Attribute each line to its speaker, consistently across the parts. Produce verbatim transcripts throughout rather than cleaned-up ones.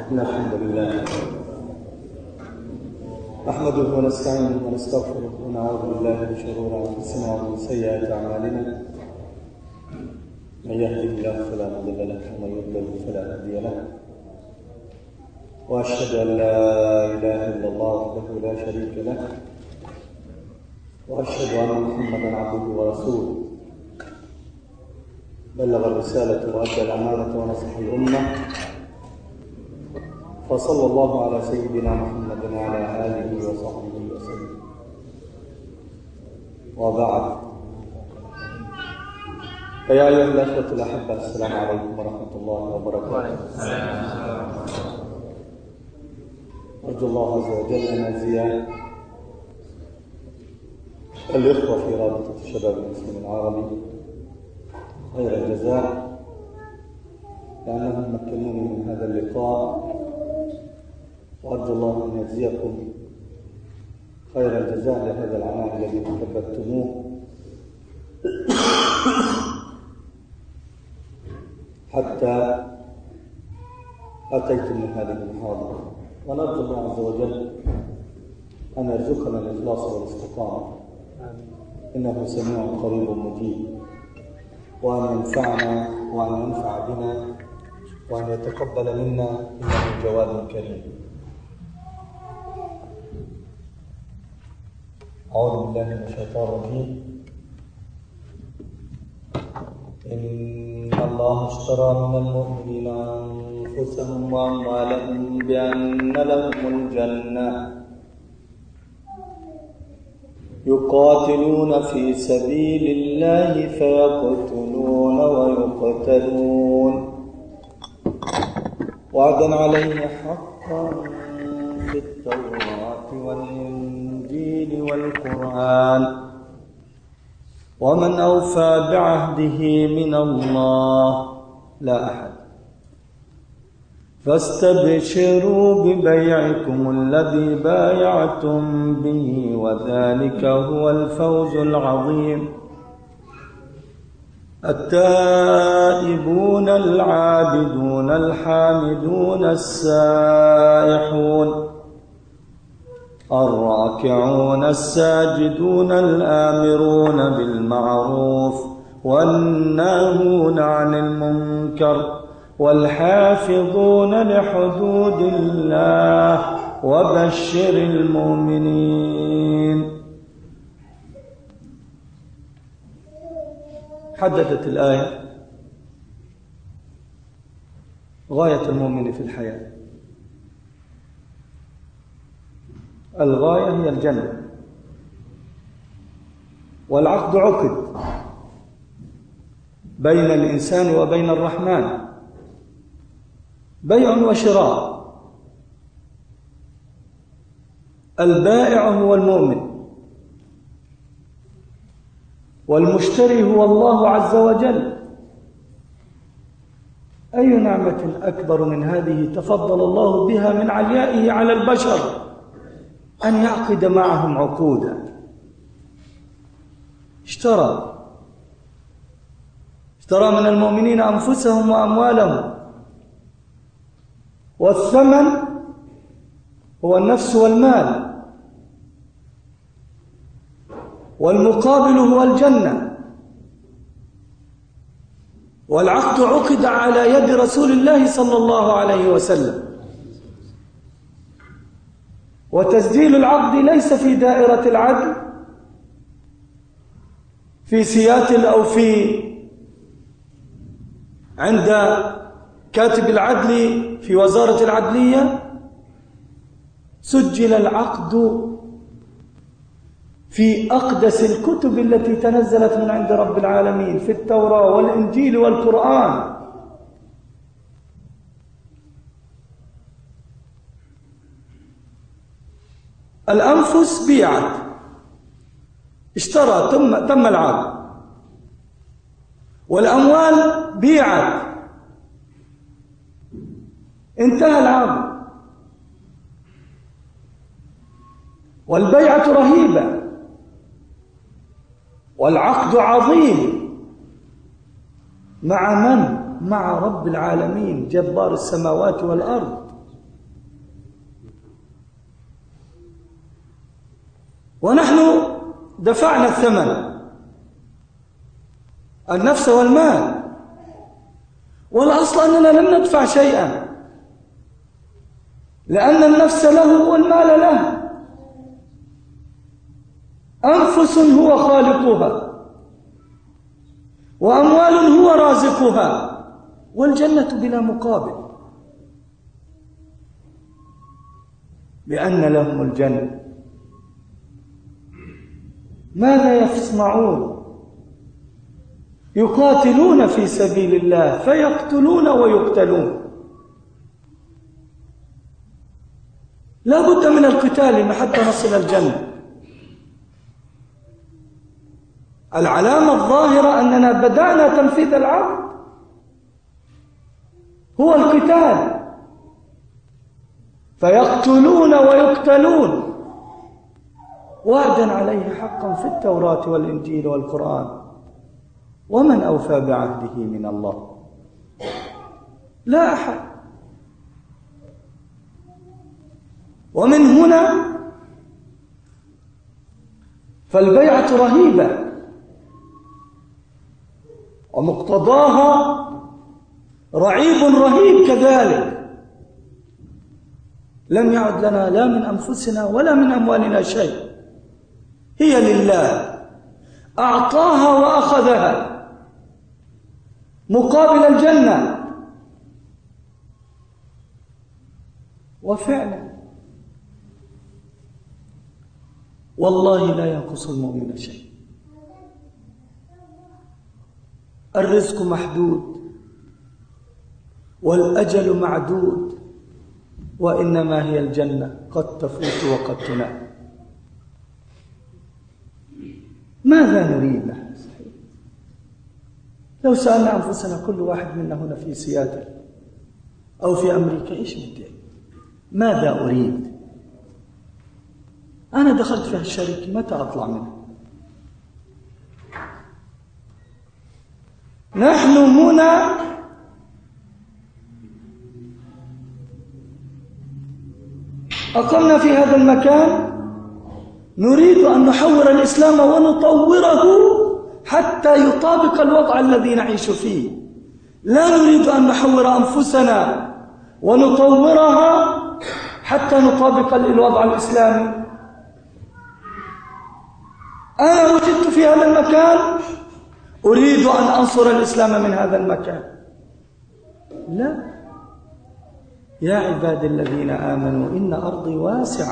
Speaker 1: إن الحمد لله نحمده ونستعينه ونستغفره ونعوذ بالله من شرور أنفسنا ومن سيئات أعمالنا. من يهده الله فلا مضل له ومن يضلل فلا هادي له، وأشهد أن لا إله إلا الله وحده لا شريك له، وأشهد أن محمدا عبده ورسوله بلغ الرسالة وأدى الأمانة ونصح الأمة، فصلى الله على سيدنا محمد وعلى آله وصحبه وسلم. وبعد، فيا أيها الأخوة الأحبة، السلام عليكم ورحمة الله وبركاته. أرجو الله عز وجل أن يجزي الإخوة في رابطة الشباب المسلم العربي خير الجزاء، لأنهم مكنوني من هذا اللقاء، وأرجو الله أن يجزيكم خير الجزاء لهذا العمل الذي تكبدتموه حتى أتيتم من هذه المحاضرة. ونرجو الله عز وجل أن يرزقنا الإخلاص والاستقامة، إنه سميع قريب مجيب، وأن ينفعنا وأن ينفع بنا وأن يتقبل منا، إنه جواد كريم. أعوذ بالله من الشيطان الرجيم. إن الله اشترى من المؤمنين أنفسهم وأموالهم بأن لهم الجنة يقاتلون في سبيل الله فيقتلون ويقتلون وعدا عليه حقا في التوراة والإنجيل والقرآن، ومن أوفى بعهده من الله لا أحد، فاستبشروا ببيعكم الذي بايعتم به، وذلك هو الفوز العظيم. التائبون العابدون الحامدون السائحون الراكعون الساجدون الآمرون بالمعروف والناهون عن المنكر والحافظون لحدود الله وبشر المؤمنين. حددت الآية غاية المؤمن في الحياة. الغاية هي الجنة، والعقد عقد بين الإنسان وبين الرحمن، بيع وشراء. البائع هو المؤمن، والمشتري هو الله عز وجل. أي نعمة أكبر من هذه تفضل الله بها من عليائه على البشر، أن يعقد معهم عقودا. اشترى اشترى من المؤمنين أنفسهم وأموالهم، والثمن هو النفس والمال، والمقابل هو الجنة. والعقد عقد على يد رسول الله صلى الله عليه وسلم، وتسجيل العقد ليس في دائرة العدل في سياتل أو في عند كاتب العدل في وزارة العدلية. سجل العقد في أقدس الكتب التي تنزلت من عند رب العالمين، في التوراة والإنجيل والقرآن. الأنفس بيعت، اشترى تم تم العقد. والأموال بيعت، انتهى العقد. والبيعة رهيبة، والعقد عظيم. مع من؟ مع رب العالمين جبار السماوات والأرض. ونحن دفعنا الثمن، النفس والمال، والأصل أننا لم ندفع شيئا، لأن النفس له والمال له، أنفس هو خالقها وأموال هو رازقها، والجنة بلا مقابل، بأن لهم الجنة. ماذا يصنعون؟ يقاتلون في سبيل الله فيقتلون ويقتلون. لا بد من القتال حتى نصل الجنة. العلامة الظاهرة أننا بدأنا تنفيذ العقد هو القتال، فيقتلون ويقتلون، وعدا عليه حقا في التوراة والإنجيل والقرآن. ومن أوفى بعهده من الله؟ لا أحد. ومن هنا فالبيعة رهيبة، ومقتضاها رعيب رهيب كذلك. لم يعد لنا لا من أنفسنا ولا من أموالنا شيء، هي لله، أعطاها وأخذها مقابل الجنة. وفعلا والله لا ينقص المؤمن شيء. الرزق محدود والأجل معدود، وإنما هي الجنة قد تفوت وقد تنام. ماذا نريد نحن؟ لو سألنا أنفسنا كل واحد منا هنا في سياتل أو في أمريكا، إيش بدي؟ ماذا أريد؟ أنا دخلت في هالشركة، متى أطلع منها؟ نحن هنا أقمنا في هذا المكان، نريد أن نحور الإسلام ونطوره حتى يطابق الوضع الذي نعيش فيه. لا نريد أن نحور أنفسنا ونطورها حتى نطابق الوضع الإسلامي. أنا وجدت في هذا المكان، أريد أن أنصر الإسلام من هذا المكان. لا، يا عباد الذين آمنوا إن أرضي واسعة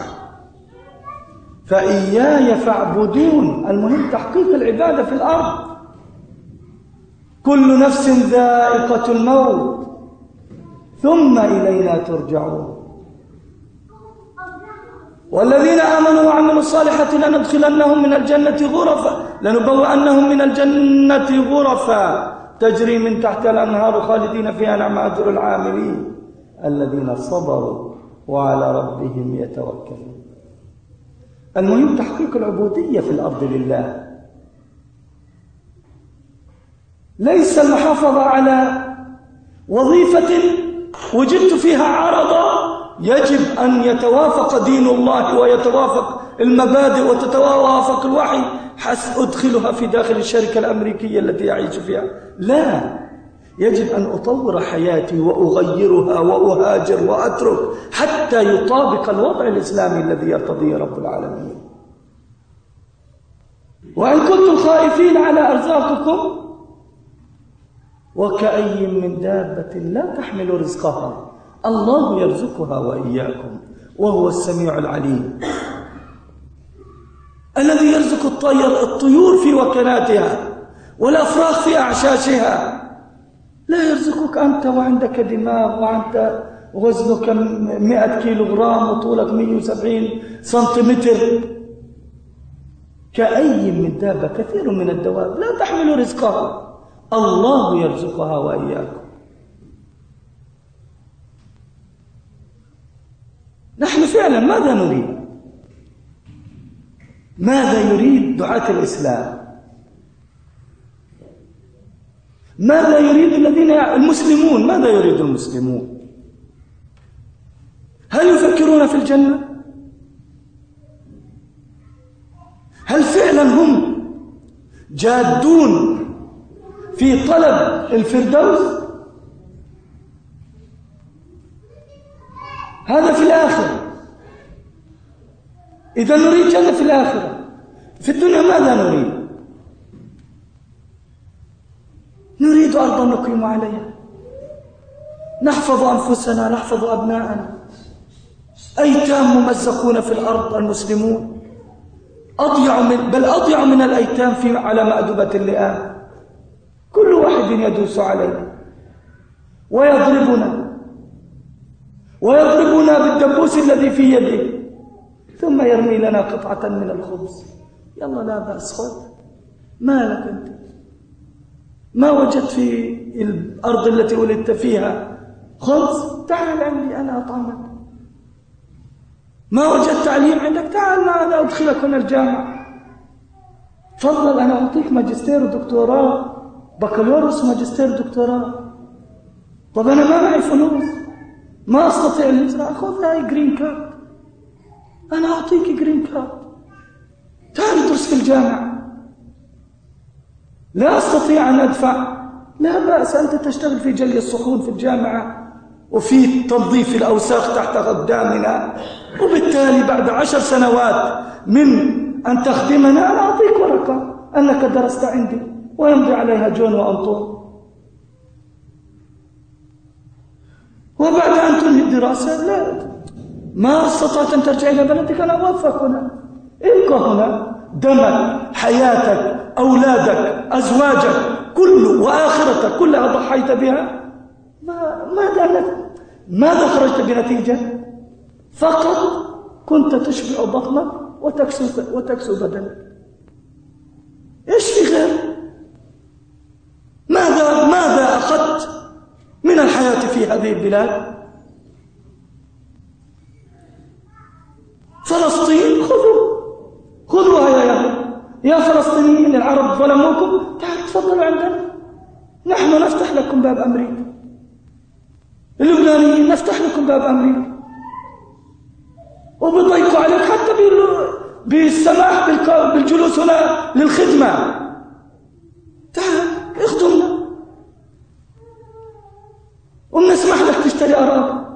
Speaker 1: فإياي فاعبدون. المهم تحقيق العبادة في الأرض. كل نفس ذائقة الموت ثم إلينا ترجعون. والذين آمنوا وعملوا الصالحات لندخلنهم من الجنة غرفا لنبوأنهم من الجنة غرفا تجري من تحت الأنهار خالدين فيها، نعم أجر العاملين الذين صبروا وعلى ربهم يتوكلون. المهم تحقيق العبودية في الأرض لله، ليس المحافظة على وظيفة وجدت فيها عرضا يجب أن يتوافق دين الله ويتوافق المبادئ وتتوافق الوحي حتى أدخلها في داخل الشركة الأمريكية التي أعيش فيها. لا، يجب أن أطور حياتي وأغيرها وأهاجر وأترك حتى يطابق الوضع الإسلامي الذي يرتضيه رب العالمين. وإن كنتم خائفين على أرزاقكم وكأي من دابة لا تحمل رزقها الله يرزقها وإياكم وهو السميع العليم. الذي يرزق الطير الطيور في وكناتها والأفراخ في أعشاشها، لا يرزقك أنت وعندك دماغ وأنت وزنك مئة كيلو غرام وطولك مئة وسبعين سنتيمتر. كأي من دابة، كثير من الدواب لا تحمل رزقها الله يرزقها وإياكم. نحن فعلا ماذا نريد؟ ماذا يريد دعاة الإسلام؟ ماذا يريد الذين المسلمون؟ ماذا يريد المسلمون؟ هل يفكرون في الجنة؟ هل فعلا هم جادون في طلب الفردوس؟ هذا في الآخرة. إذا نريد جنة في الآخرة، في الدنيا ماذا نريد؟ نريد أرضا نقيم عليها، نحفظ أنفسنا، نحفظ أبناءنا. أيتام ممزقون في الأرض المسلمون، أضيع من بل أضيع من الأيتام في على مأدبة اللئام، كل واحد يدوس علينا ويضربنا ويضربنا بالدبوس الذي في يده، ثم يرمي لنا قطعة من الخبز. يلا لا بأس، خذ، ما لك أنت؟ ما وجدت في الأرض التي ولدت فيها خبز؟ تعال عندي أنا أطعمك. ما وجدت تعليم عندك؟ تعال أنا أدخلك هنا الجامعة. تفضل أنا أعطيك ماجستير ودكتوراه، بكالوريوس وماجستير ودكتوراه. طب أنا ما معي فلوس، ما أستطيع الهجرة، خذ هاي جرين كارد، أنا أعطيك جرين كارد، تعال ادرس في الجامعة. لا أستطيع أن أدفع، لا بأس، أنت تشتغل في جلي الصحون في الجامعة وفي تنظيف الأوساخ تحت قدامنا، وبالتالي بعد عشر سنوات من أن تخدمنا أنا أعطيك ورقة أنك درست عندي، ويمضي عليها جون وأنطون. وبعد أن تنهي الدراسة لا ما استطعت أن ترجع إلى بلدك، أنا أوفق هنا، ابقى هنا، دمك، حياتك، أولادك، أزواجك، كل وآخرتك كلها ضحيت بها. ما ماذا ماذا خرجت بنتيجة؟ فقط كنت تشبع بطنك وتكسو وتكسو بدنك. إيش في غير؟ ماذا ماذا أخذت من الحياة في هذه البلاد؟ فلسطين خذوا خذوها يا يهود، يا فلسطينيين العرب ظلموكم، تعالوا تفضلوا عندنا، نحن نفتح لكم باب أمريكا. اللبنانيين نفتح لكم باب أمريكا، وبيضيقوا عليك حتى بالسماح بالجلوس هنا للخدمة. تعال اخدمنا وبنسمح لك تشتري أراضي،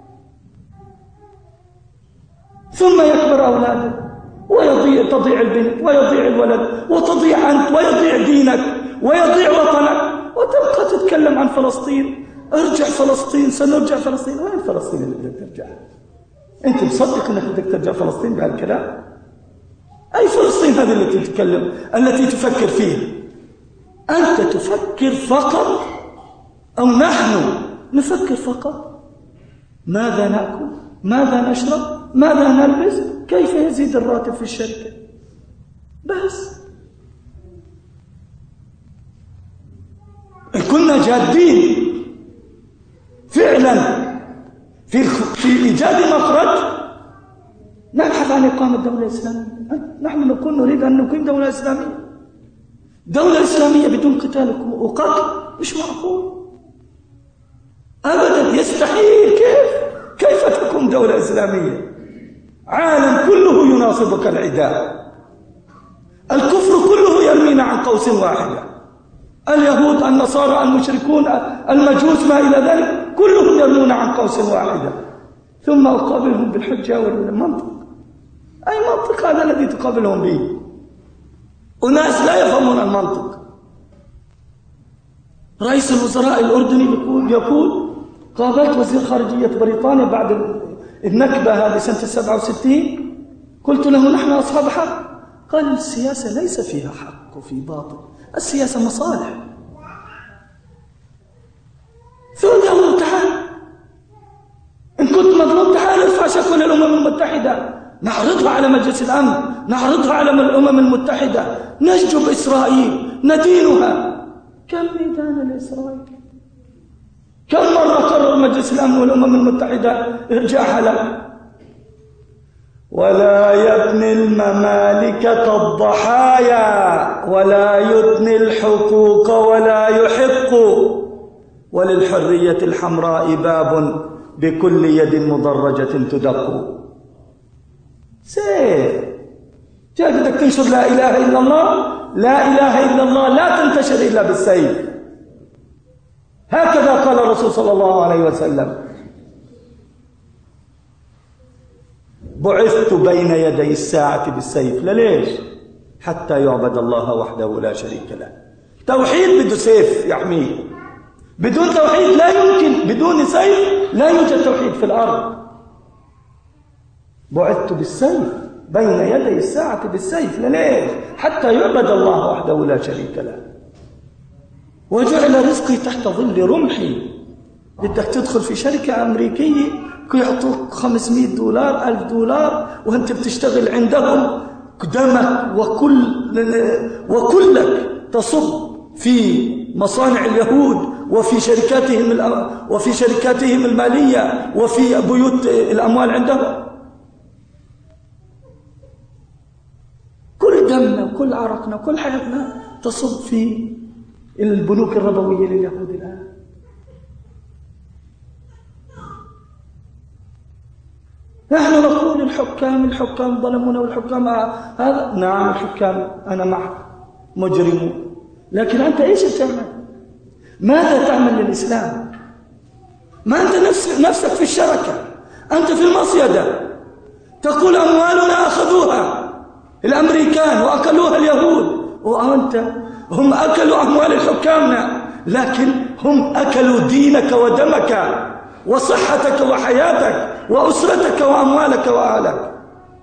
Speaker 1: ثم يكبر أولادك ويضيع تضيع البنت ويضيع الولد وتضيع أنت ويضيع دينك ويضيع وطنك، وتبقى تتكلم عن فلسطين. ارجع فلسطين، سنرجع فلسطين. وين فلسطين اللي بدك ترجع؟ انت مصدق انك بدك ترجع فلسطين بهالكلام؟ اي فلسطين هذه التي تتكلم التي تفكر فيها؟ انت تفكر فقط، او نحن نفكر فقط ماذا نأكل، ماذا نشرب، ماذا نلبس، كيف يزيد الراتب في الشركة، بس. إن كنا جادين فعلا في في إيجاد مخرج، نبحث عن إقامة دولة إسلامية. نحن نكون نريد أن نقيم دولة إسلامية. دولة إسلامية بدون قتال وقتل مش معقول أبدا، يستحيل. كيف كيف تكون دولة إسلامية؟ عالم كله يناصبك العداء، الكفر كله يرمينا عن قوس واحدة، اليهود، النصارى، المشركون، المجوس، ما إلى ذلك، كلهم يرمون عن قوس واحدة، ثم أقابلهم بالحجة والمنطق. أي منطق هذا الذي تقابلهم به؟ أناس لا يفهمون المنطق. رئيس الوزراء الأردني يقول, يقول قابلت وزير خارجية بريطانيا بعد النكبة هذه سنة السبعة وستين، قلت له نحن أصحاب حق. قال السياسة ليس فيها حق وفي باطل، السياسة مصالح. ثم له تعال، إن كنت مظلوم تعال ارفع شكوى للأمم المتحدة، نعرضها على مجلس الأمن، نعرضها على الأمم المتحدة، نشجب إسرائيل، ندينها. كم ميدان لإسرائيل؟ كم مرة قرر مجلس الأمن والأمم المتحدة إرجاعها له؟ ولا يبني الممالك كالضحايا، ولا يدني الحقوق ولا يحق، وللحرية الحمراء باب بكل يد مضرجة تدق. سير جاي بدك تنشر لا إله إلا الله، لا إله إلا الله لا تنتشر إلا بالسيف. هكذا قال الرسول صلى الله عليه وسلم: بعثت بين يدي الساعة بالسيف. ليش؟ حتى يعبد الله وحده لا شريك له. توحيد بده سيف يحميه، بدون توحيد لا يمكن، بدون سيف لا يوجد توحيد في الأرض. بعثت بالسيف بين يدي الساعة بالسيف. ليش؟ حتى يعبد الله وحده لا شريك له. وجعل رزقي تحت ظل رمحي. بدك تدخل في شركة أمريكية يعطوك خمسمائة دولار ألف دولار وأنت بتشتغل عندهم، دمك وكل وكلك تصب في مصانع اليهود وفي شركاتهم وفي شركاتهم المالية وفي بيوت الأموال عندهم. كل دمنا وكل عرقنا وكل حياتنا تصب في البنوك الربوية لليهود الآن. نحن نقول الحكام الحكام ظلمونا والحكام هذا. نعم الحكام أنا معك مجرمون، لكن أنت إيش تعمل؟ ماذا تعمل للإسلام؟ ما أنت نفس نفسك في الشركة، أنت في المصيدة تقول أموالنا أخذوها الأمريكان وأكلوها اليهود، وأنت هم أكلوا أموال حكامنا، لكن هم أكلوا دينك ودمك وصحتك وحياتك وأسرتك وأموالك وأهلك.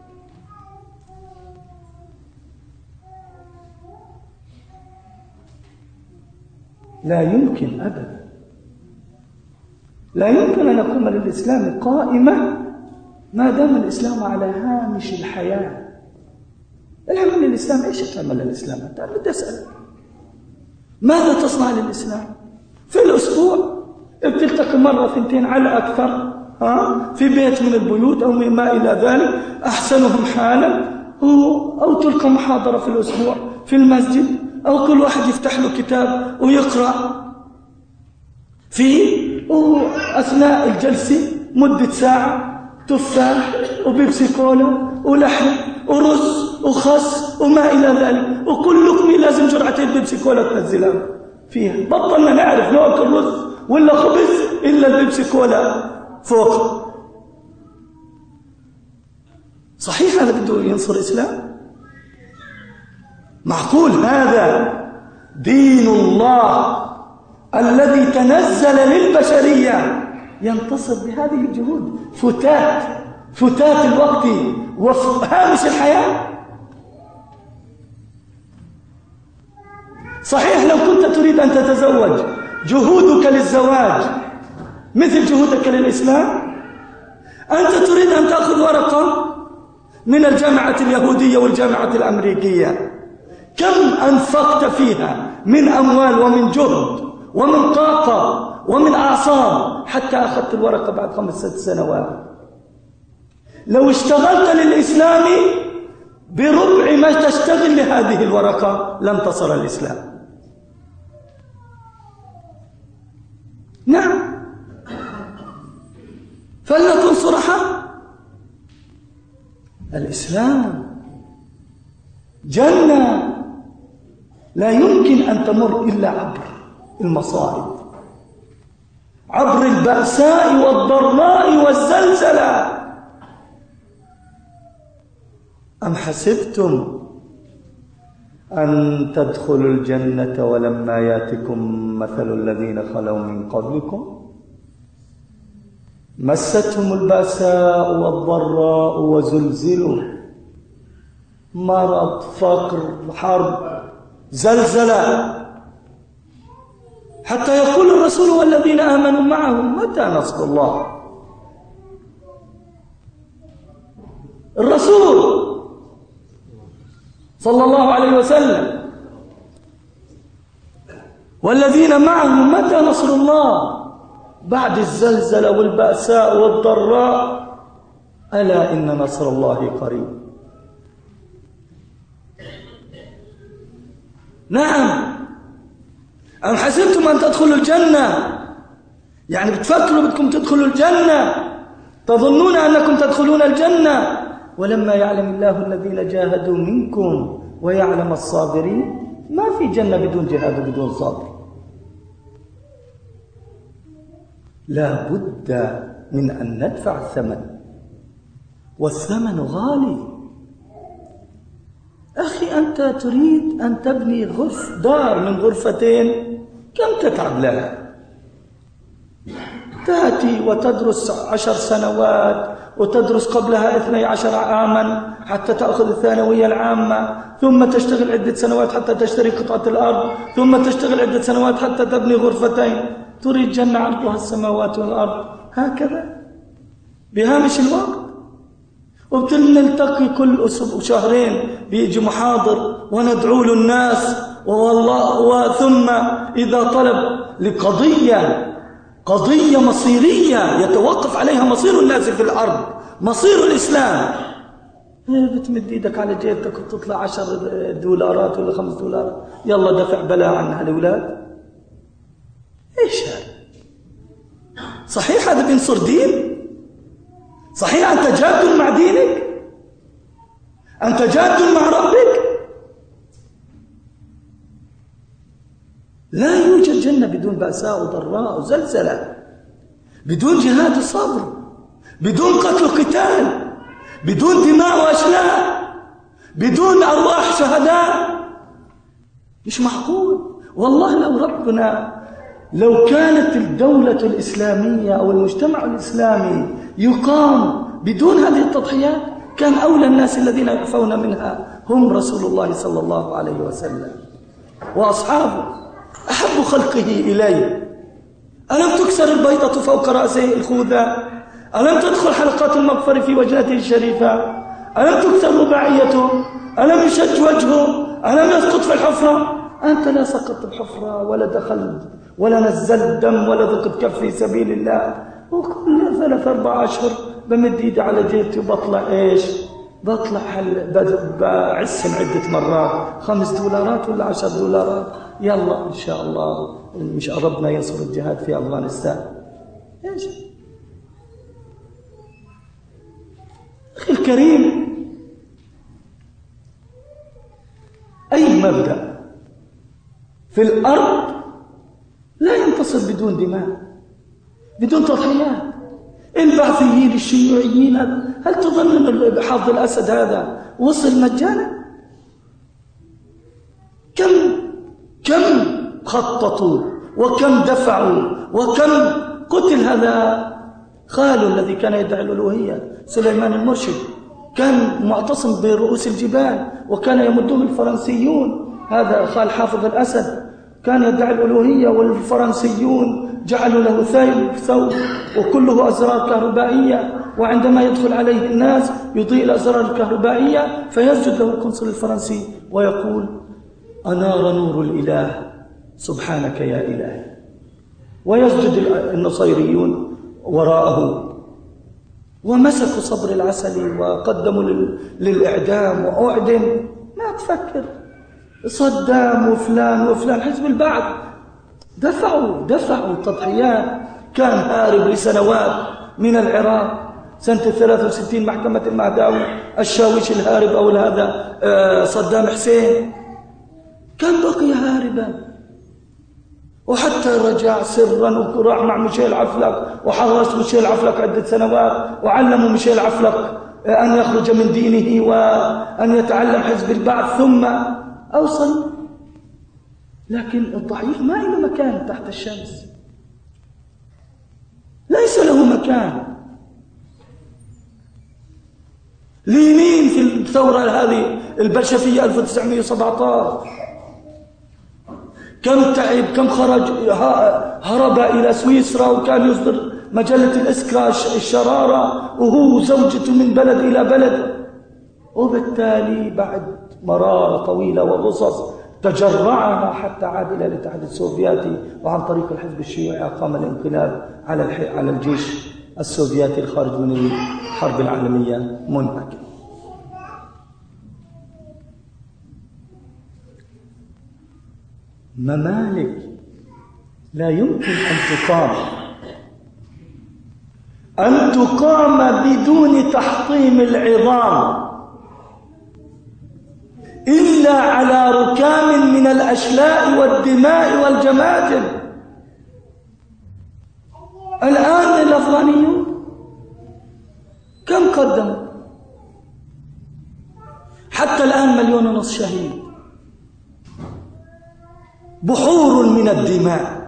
Speaker 1: لا يمكن أبدا، لا يمكن أن نقوم للإسلام قائمة ما دام الإسلام على هامش الحياة. العمل للإسلام إيش تعمل للإسلام؟ أنت بدي أسأل ماذا تصنع للإسلام؟ في الأسبوع بتلتقي مرة ثنتين على أكثر ها في بيت من البيوت أو ما إلى ذلك، أحسنهم حالا، أو تلقى محاضرة في الأسبوع في المسجد، أو كل واحد يفتح له كتاب ويقرأ في أثناء الجلسة مدة ساعة تفاح وبيبسي كولا ولحم ورز وخس وما إلى ذلك، وكل لقمة لازم جرعتين بيبسي كولا تنزلها فيها. بطلنا نعرف ناكل رز ولا خبز إلا البيبسي كولا فوق. صحيح هذا بده ينصر الإسلام؟ معقول هذا دين الله الذي تنزل للبشرية ينتصر بهذه الجهود؟ فتات فتات الوقت وهامش الحياة. صحيح لو كنت تريد أن تتزوج جهودك للزواج مثل جهودك للإسلام. أنت تريد أن تأخذ ورقة من الجامعة اليهودية والجامعة الأمريكية، كم أنفقت فيها من أموال ومن جهد ومن طاقة ومن أعصاب حتى أخذت الورقة بعد خمس ست سنوات. لو اشتغلت للإسلام بربع ما تشتغل لهذه الورقة لم تصل الإسلام. نعم، فلنكن صرحاء. الإسلام جنة لا يمكن أن تمر إلا عبر المصائب، عبر البأساء والضراء والزلزلة. أم حسبتم أن تدخلوا الجنة ولما ياتكم مثل الذين خلوا من قبلكم مستهم البأساء والضراء وزلزلوا، مرض، فقر، حرب، زلزلة، حتى يقول الرسول والذين آمنوا معه متى نصر الله. الرسول صلى الله عليه وسلم والذين معه متى نصر الله بعد الزلزلة والبأساء والضراء؟ ألا إن نصر الله قريب. نعم. أم حسبتم أن تدخلوا الجنة، يعني بتفكروا بدكم تدخلوا الجنة، تظنون أنكم تدخلون الجنة ولما يعلم الله الذين جاهدوا منكم ويعلم الصابرين. ما في جنة بدون جهاد وبدون صبر. لا بد من أن ندفع الثمن، والثمن غالي. أخي أنت تريد أن تبني غرف دار من غرفتين، كم تتعب لها؟ تأتي وتدرس عشر سنوات وتدرس قبلها اثني عشر عاما حتى تأخذ الثانوية العامة، ثم تشتغل عدة سنوات حتى تشتري قطعة الأرض، ثم تشتغل عدة سنوات حتى تبني غرفتين. تريد جنة عرضها السماوات والأرض هكذا بهامش الوقت. وبنلتقي كل أسبوع شهرين بيجي محاضر وندعو له الناس، والله وثم إذا طلب لقضية قضية مصيرية يتوقف عليها مصير الناس في الأرض، مصير الإسلام، بتمد ايدك على جيبتك وتطلع عشر دولارات ولا خمس دولارات، يلا دفع بلاء عنها الأولاد. ايش هذا؟ صحيح هذا بينصر دين؟ صحيح أنت جاد مع دينك؟ أنت جاد مع ربك؟ لا يوجد جنة بدون بأساء وضراء وزلزلة، بدون جهاد وصبر، بدون قتل وقتال، بدون دماء وأشلاء، بدون أرواح شهداء. مش معقول. والله لو ربنا لو كانت الدولة الإسلامية أو المجتمع الإسلامي يقام بدون هذه التضحيات كان أولى الناس الذين يعفون منها هم رسول الله صلى الله عليه وسلم وأصحابه أحب خلقه إليه. ألم تكسر البيضة فوق رأسه الخوذة؟ ألم تدخل حلقات المغفر في وجنته الشريفة؟ ألم تكسر رباعيته؟ ألم يشج وجهه؟ ألم يسقط في الحفرة؟ أنت لا سقطت الحفرة ولا دخلت ولا نزلت دم ولا ذقت كف في سبيل الله. وكل ثلاث أربع أشهر بمد إيدي على جيبتي وبطلع إيش؟ بطلع بعسن عدة مرات، خمس دولارات ولا عشر دولارات، يلا إن شاء الله مش ربنا ينصر الجهاد في أفغانستان. إيش؟ أخي الكريم، أي مبدأ في الأرض لا ينتصر بدون دماء، بدون تضحيات. البعثيين الشيوعيين، هل تظن أن حافظ الأسد هذا وصل مجانا؟ كم كم خططوا وكم دفعوا وكم قتل. هذا خاله الذي كان يدعي الألوهية سليمان المرشد كان معتصم برؤوس الجبال وكان يمده الفرنسيون. هذا خال حافظ الأسد كان يدعي الألوهية والفرنسيون جعلوا له ثوب وكله أزرار كهربائية، وعندما يدخل عليه الناس يضيء الأزرار الكهربائية فيسجد له القنصل الفرنسي ويقول: أنار نور الإله سبحانك يا إلهي. ويسجد النصيريون وراءه. ومسكوا صبر العسلي وقدموا للإعدام وأعدم. ما تفكر صدام وفلان وفلان حزب البعث دفعوا دفعوا تضحيات. كان هارب لسنوات من العراق سنة ثلاثة وستين محكمة المهداوي، الشاويش الهارب أو هذا صدام حسين كان بقي هاربا، وحتى رجع سرا وراح مع ميشيل عفلق وحرس ميشيل عفلق عدة سنوات وعلموا ميشيل عفلق أن يخرج من دينه وأن يتعلم حزب البعث ثم أوصل. لكن الضعيف ما له مكان تحت الشمس، ليس له مكان. لينين في الثورة هذه البلشفية ألف وتسعمائة وسبعة عشر كم تعب، كم خرج، هرب إلى سويسرا وكان يصدر مجلة الإسكرا الشرارة وهو زوجته من بلد إلى بلد. وبالتالي بعد مرارة طويلة وغصص تجرعها حتى عاد إلى الاتحاد السوفيتي، وعن طريق الحزب الشيوعي أقام الانقلاب على على الجيش السوفيتي الخارج من الحرب العالمية منهكا. ممالك لا يمكن أن تقام. أن تقام بدون تحطيم العظام إلا على ركام من الأشلاء والدماء والجماجم. الآن الأفغانيون كم قدموا؟ حتى الآن مليون ونصف شهيد، بحور من الدماء،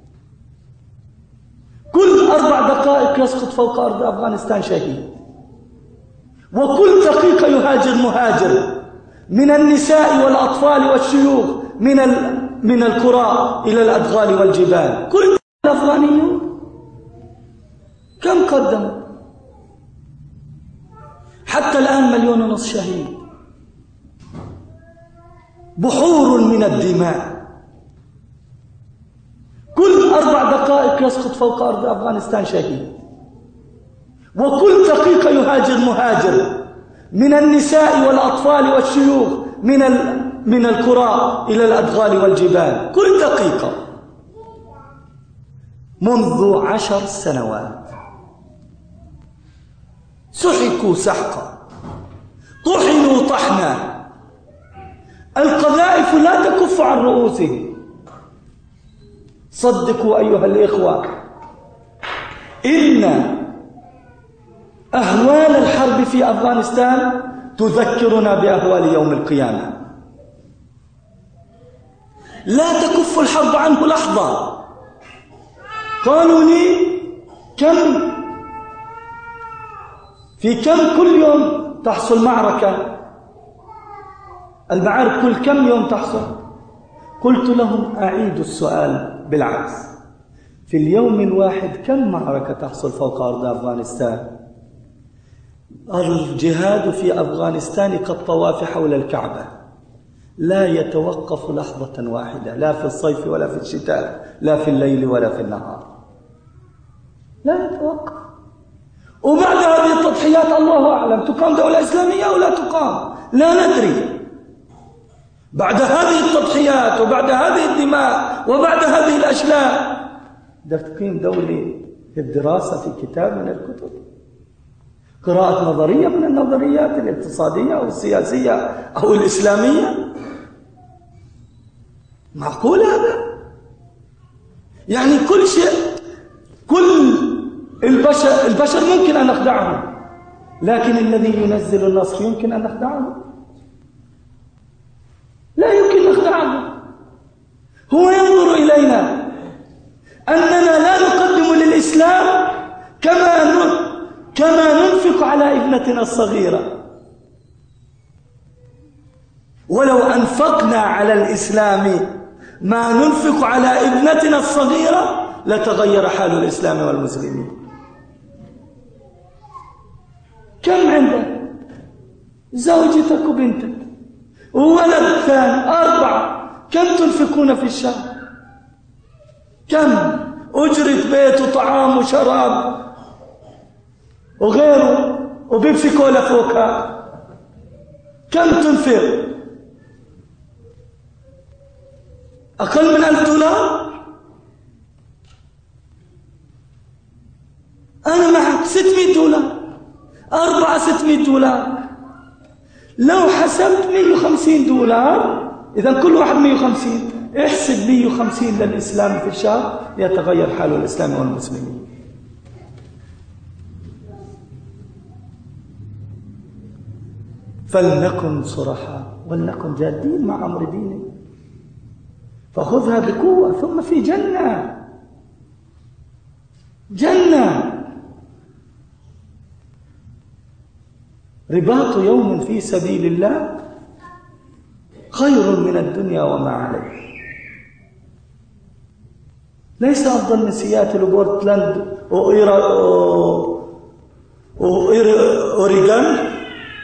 Speaker 1: كل أربع دقائق يسقط فوق أرض أفغانستان شهيد، وكل دقيقة يهاجر مهاجر من النساء والأطفال والشيوخ من من القرى إلى الأدغال والجبال. كل الأفغانيون كم قدموا؟ حتى الآن مليون ونصف شهيد، بحور من الدماء، كل أربع دقائق يسقط فوق أرض أفغانستان شهيد، وكل دقيقة يهاجر مهاجر من النساء والأطفال والشيوخ من من القرى إلى الأدغال والجبال. كل دقيقة منذ عشر سنوات سحقوا سحقا، طحنوا طحنا، القذائف لا تكف عن رؤوسهم. صدقوا أيها الإخوة إن أهوال الحرب في أفغانستان تذكرنا بأهوال يوم القيامة. لا تكف الحرب عنه لحظة. قالوا لي كم في كم كل يوم تحصل معركة؟ المعارك كل كم يوم تحصل؟ قلت لهم أعيد السؤال بالعكس، في اليوم الواحد كم معركة تحصل فوق أرض أفغانستان؟ الجهاد في أفغانستان كالطواف حول الكعبة، لا يتوقف لحظة واحدة، لا في الصيف ولا في الشتاء، لا في الليل ولا في النهار، لا يتوقف. وبعد هذه التضحيات الله أعلم تقام دولة إسلامية أو لا تقام، لا ندري. بعد هذه التضحيات وبعد هذه الدماء وبعد هذه الأشلاء بدك تقيم دولة الدراسة في كتاب من الكتب، قراءة نظرية من النظريات الاقتصادية أو السياسية أو الإسلامية؟ معقول هذا؟ يعني كل شيء، كل البشر البشر ممكن أن نخدعهم، لكن الذي ينزل النصر يمكن أن نخدعه؟ لا يمكن نخدعه. هو ينظر إلينا أننا لا نقدم للإسلام كما كما ننفق على ابنتنا الصغيرة. ولو أنفقنا على الإسلام ما ننفق على ابنتنا الصغيرة لتغير حال الإسلام والمسلمين. كم عندك؟ زوجتك وبنتك وولد ثاني، أربعة، كم تنفقون في الشهر؟ كم؟ أجرة بيت وطعام وشراب وغيره وبيبسي كولا فوقها، كم تنفق؟ أقل من ألف دولار؟ أنا معك ستمائة دولار، أربعة ستمائة دولار. لو حسبت مئة وخمسين دولار، إذا كل واحد مئة وخمسين، احسب مئة وخمسين للإسلام في الشهر ليتغير حال الإسلام والمسلمين. فلنكن صرحاء ولنكن جادين مع أمر دينه، فخذها بقوة ثم في جنة جنة. رباط يوم في سبيل الله خير من الدنيا وما عليه. ليس أفضل من سياتل وبورتلاند وأوريغون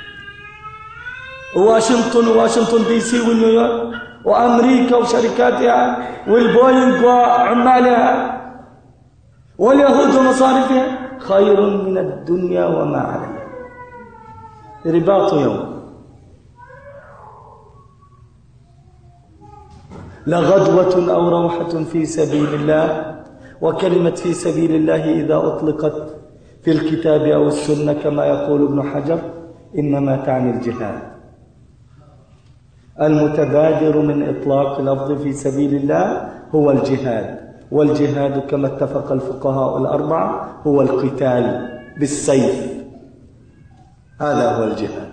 Speaker 1: وواشنطن وواشنطن دي سي ونيويورك وأمريكا وشركاتها والبوينغ وعمالها واليهود ومصارفها خير من الدنيا وما عليها. رباط يوم. لغدوة أو روحة في سبيل الله، وكلمة في سبيل الله إذا أطلقت في الكتاب أو السنة كما يقول ابن حجر إنما تعني الجهاد. المتبادر من إطلاق لفظ في سبيل الله هو الجهاد، والجهاد كما اتفق الفقهاء الأربعة هو القتال بالسيف، هذا هو الجهاد.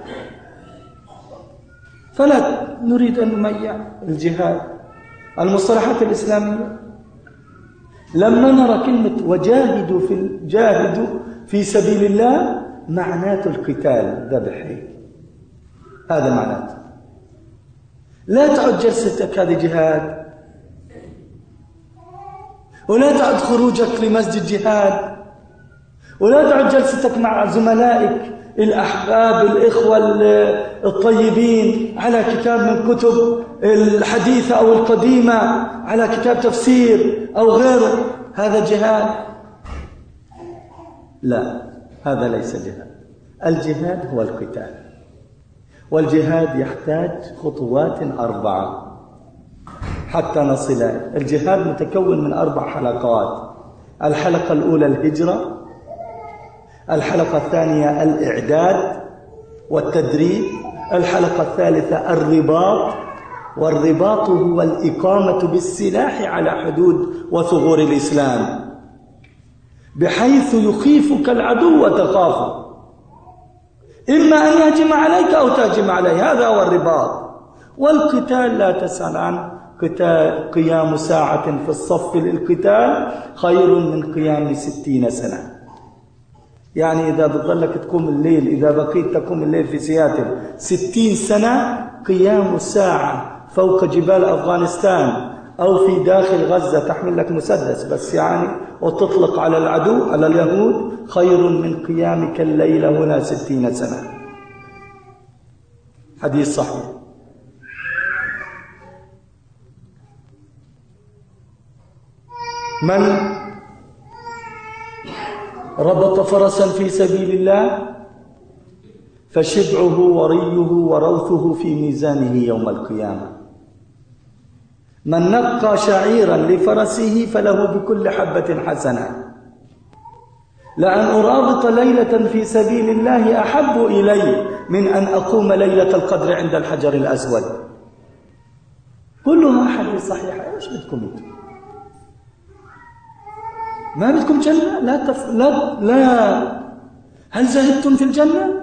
Speaker 1: فلا نريد أن نميع الجهاد. المصطلحات الإسلامية لما نرى كلمة وجاهدوا في الجاهدوا في سبيل الله معناته القتال ذبح، هذا معناته. لا تعد جلستك هذه جهاد، ولا تعد خروجك لمسجد جهاد، ولا تعد جلستك مع زملائك الأحباب الإخوة الطيبين على كتاب من كتب الحديثة أو القديمة، على كتاب تفسير أو غيره، هذا جهاد؟ لا، هذا ليس جهاد. الجهاد هو القتال، والجهاد يحتاج خطوات أربعة حتى نصل إليه. الجهاد متكون من أربع حلقات. الحلقة الأولى الهجرة، الحلقة الثانية الإعداد والتدريب، الحلقة الثالثة الرباط، والرباط هو الإقامة بالسلاح على حدود وثغور الإسلام بحيث يخيفك العدو وتخافه، إما أن يهجم عليك أو تهجم عليه، هذا هو الرباط. والقتال لا تسأل عنه، قتال قيام ساعة في الصف للقتال خير من قيام ستين سنة. يعني إذا بتظلك تقوم الليل، إذا بقيت تقوم الليل في سياتل ستين سنة، قيام ساعة فوق جبال أفغانستان أو في داخل غزة تحمل لك مسدس بس يعني وتطلق على العدو على اليهود خير من قيامك الليلة هنا ستين سنة. حديث صحيح. من ربط فرسا في سبيل الله فشبعه وريه وروثه في ميزانه يوم القيامة. من نقى شعيرا لفرسه فله بكل حبة حسنة. لأن أرابط ليلة في سبيل الله أحب إلي من أن أقوم ليلة القدر عند الحجر الأسود. كلها حديث صحيحة. إيش بدكم انتم؟ ما بدكم جنة؟ لا تف... لا لا هل زهدتم في الجنة؟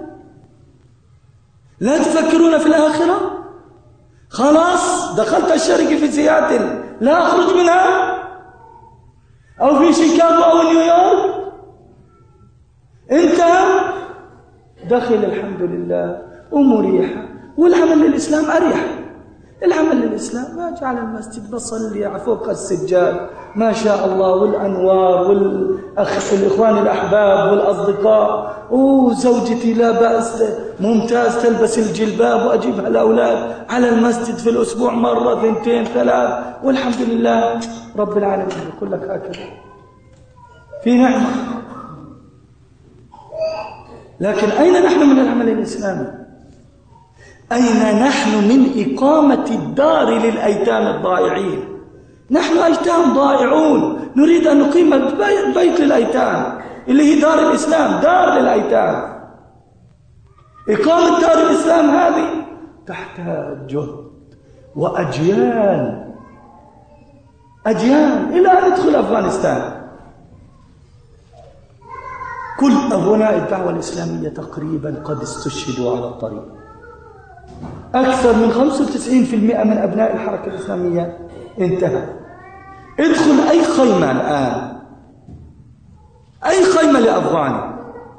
Speaker 1: لا تفكرون في الآخرة؟ خلاص دخلت الشركة في سياتل لا أخرج منها، أو في شيكاغو أو نيويورك، أنت دخل الحمد لله ومريحة، والعمل للإسلام أريح. العمل للإسلام ما جعل المسجد بصلي فوق السجاد ما شاء الله، والأنوار والإخوان الأحباب والأصدقاء، وزوجتي لا بأس ممتاز تلبس الجلباب وأجيبها الأولاد على المسجد في الأسبوع مرة ثنتين ثلاث، والحمد لله رب العالمين. يقول لك هكذا في نعمة. لكن أين نحن من العمل الإسلامي؟ أين نحن من إقامة الدار للأيتام الضائعين؟ نحن أيتام ضائعون، نريد أن نقيم بيت للأيتام اللي هي دار الإسلام، دار للأيتام. إقامة دار الإسلام هذه تحتاج جهد وأجيال أجيال إلى أن ندخل أفغانستان. كل أبناء الدعوة الإسلامية تقريبا قد استشهدوا على الطريق. أكثر من خمسة وتسعين بالمئة من أبناء الحركة الإسلامية انتهى. ادخل أي خيمة الآن، أي خيمة لأفغان،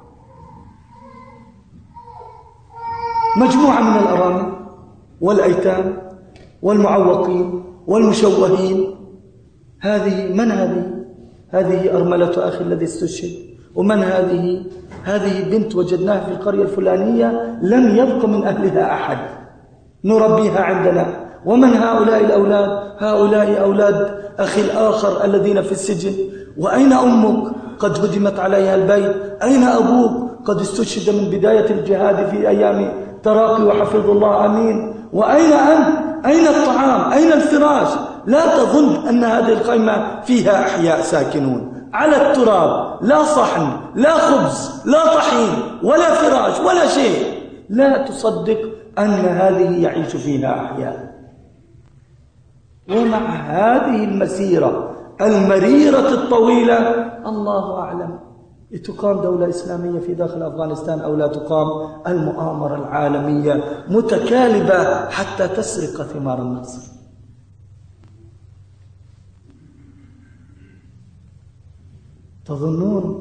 Speaker 1: مجموعة من الأرامل والأيتام والمعوقين والمشوهين. هذه من هذه؟ هذه أرملة أخي الذي استشهد. ومن هذه؟ هذه بنت وجدناها في القرية الفلانية لم يبق من أهلها أحد نربيها عندنا. ومن هؤلاء الأولاد؟ هؤلاء أولاد أخي الآخر الذين في السجن. وأين أمك؟ قد هدمت عليها البيت. أين أبوك؟ قد استشهد من بداية الجهاد في أيام تراقي وحفظ الله أمين. وأين أنت؟ أين الطعام؟ أين الفراش؟ لا تظن أن هذه الخيمة فيها أحياء ساكنون، على التراب، لا صحن لا خبز لا طحين ولا فراش ولا شيء، لا تصدق أن هذه يعيش فيها أحياء. ومع هذه المسيرة المريرة الطويلة الله أعلم تقام دولة إسلامية في داخل أفغانستان أو لا تقام. المؤامرة العالمية متكالبة حتى تسرق ثمار النصر. تظنون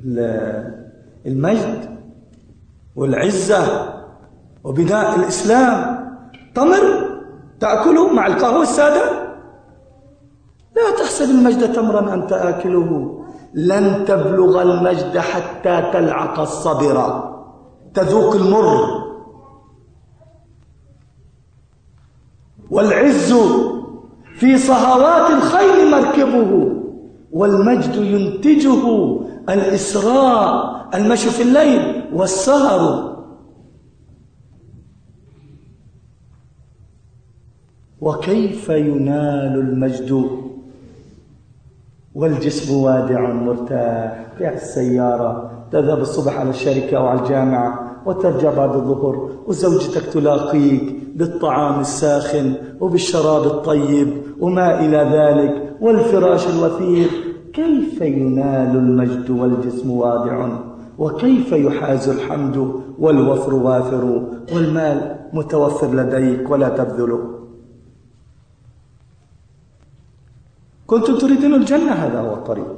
Speaker 1: المجد والعزة وبناء الإسلام تمر تأكله مع القهوة السادة؟ لا تحسب المجد تمرا أنت آكله، لن تبلغ المجد حتى تلعق الصبر تذوق المر. والعز في صهوات الخيل مركبه، والمجد ينتجه الإسراء المشي في الليل والسهر. وكيف ينال المجد والجسم وادع مرتاح؟ في السيارة تذهب الصبح على الشركة أو على الجامعة وترجع بعد الظهر وزوجتك تلاقيك بالطعام الساخن وبالشراب الطيب وما إلى ذلك والفراش الوثير. كيف ينال المجد والجسم وادع؟ وكيف يحاز الحمد والوفر وافر والمال متوفر لديك ولا تبذله؟ كنتم تريدون الجنة، هذا هو الطريق.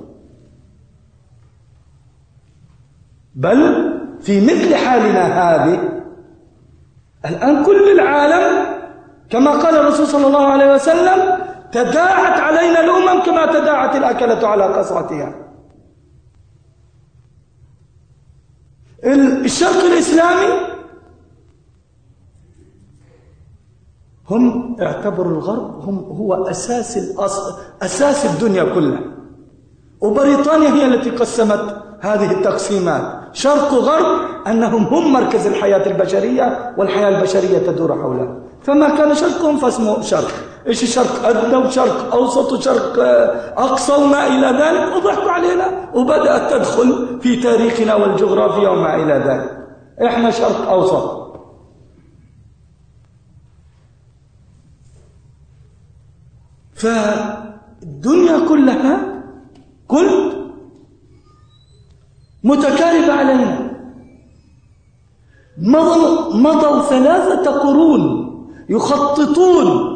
Speaker 1: بل في مثل حالنا هذه الآن كل العالم كما قال الرسول صلى الله عليه وسلم تداعت علينا الأمم كما تداعت الأكلة على قصعتها. الشرق الإسلامي هم اعتبروا الغرب هم هو أساس الأصل أساس الدنيا كلها، وبريطانيا هي التي قسمت هذه التقسيمات شرق وغرب، أنهم هم مركز الحياة البشرية والحياة البشرية تدور حولها. فما كان شرقهم فاسمه شرق. إيش الشرق؟ أدنى وشرق أوسط وشرق أقصى وما إلى ذلك، وضحكوا علينا وبدأت تدخل في تاريخنا والجغرافيا وما إلى ذلك. إحنا شرق أوسط. فالدنيا كلها كل متكالبة علينا. مضوا, مضوا ثلاثة قرون يخططون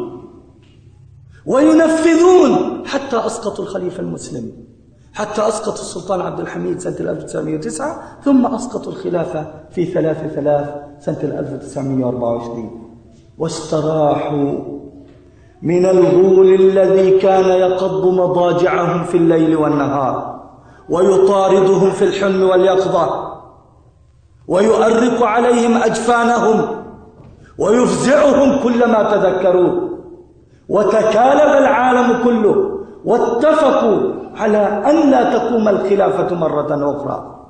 Speaker 1: وينفذون حتى أسقطوا الخليفة المسلم، حتى أسقطوا السلطان عبد الحميد سنة ألف وتسعمائة وتسعة، ثم أسقطوا الخلافة في ثلاثة ثلاث سنة ألف وتسعمائة وأربعة وعشرين، واستراحوا من الغول الذي كان يقض مضاجعهم في الليل والنهار ويطاردهم في الحلم واليقظة ويؤرق عليهم أجفانهم ويفزعهم كلما تذكروا. وتكالب العالم كله واتفقوا على أن لا تقوم الخلافة مرة أخرى.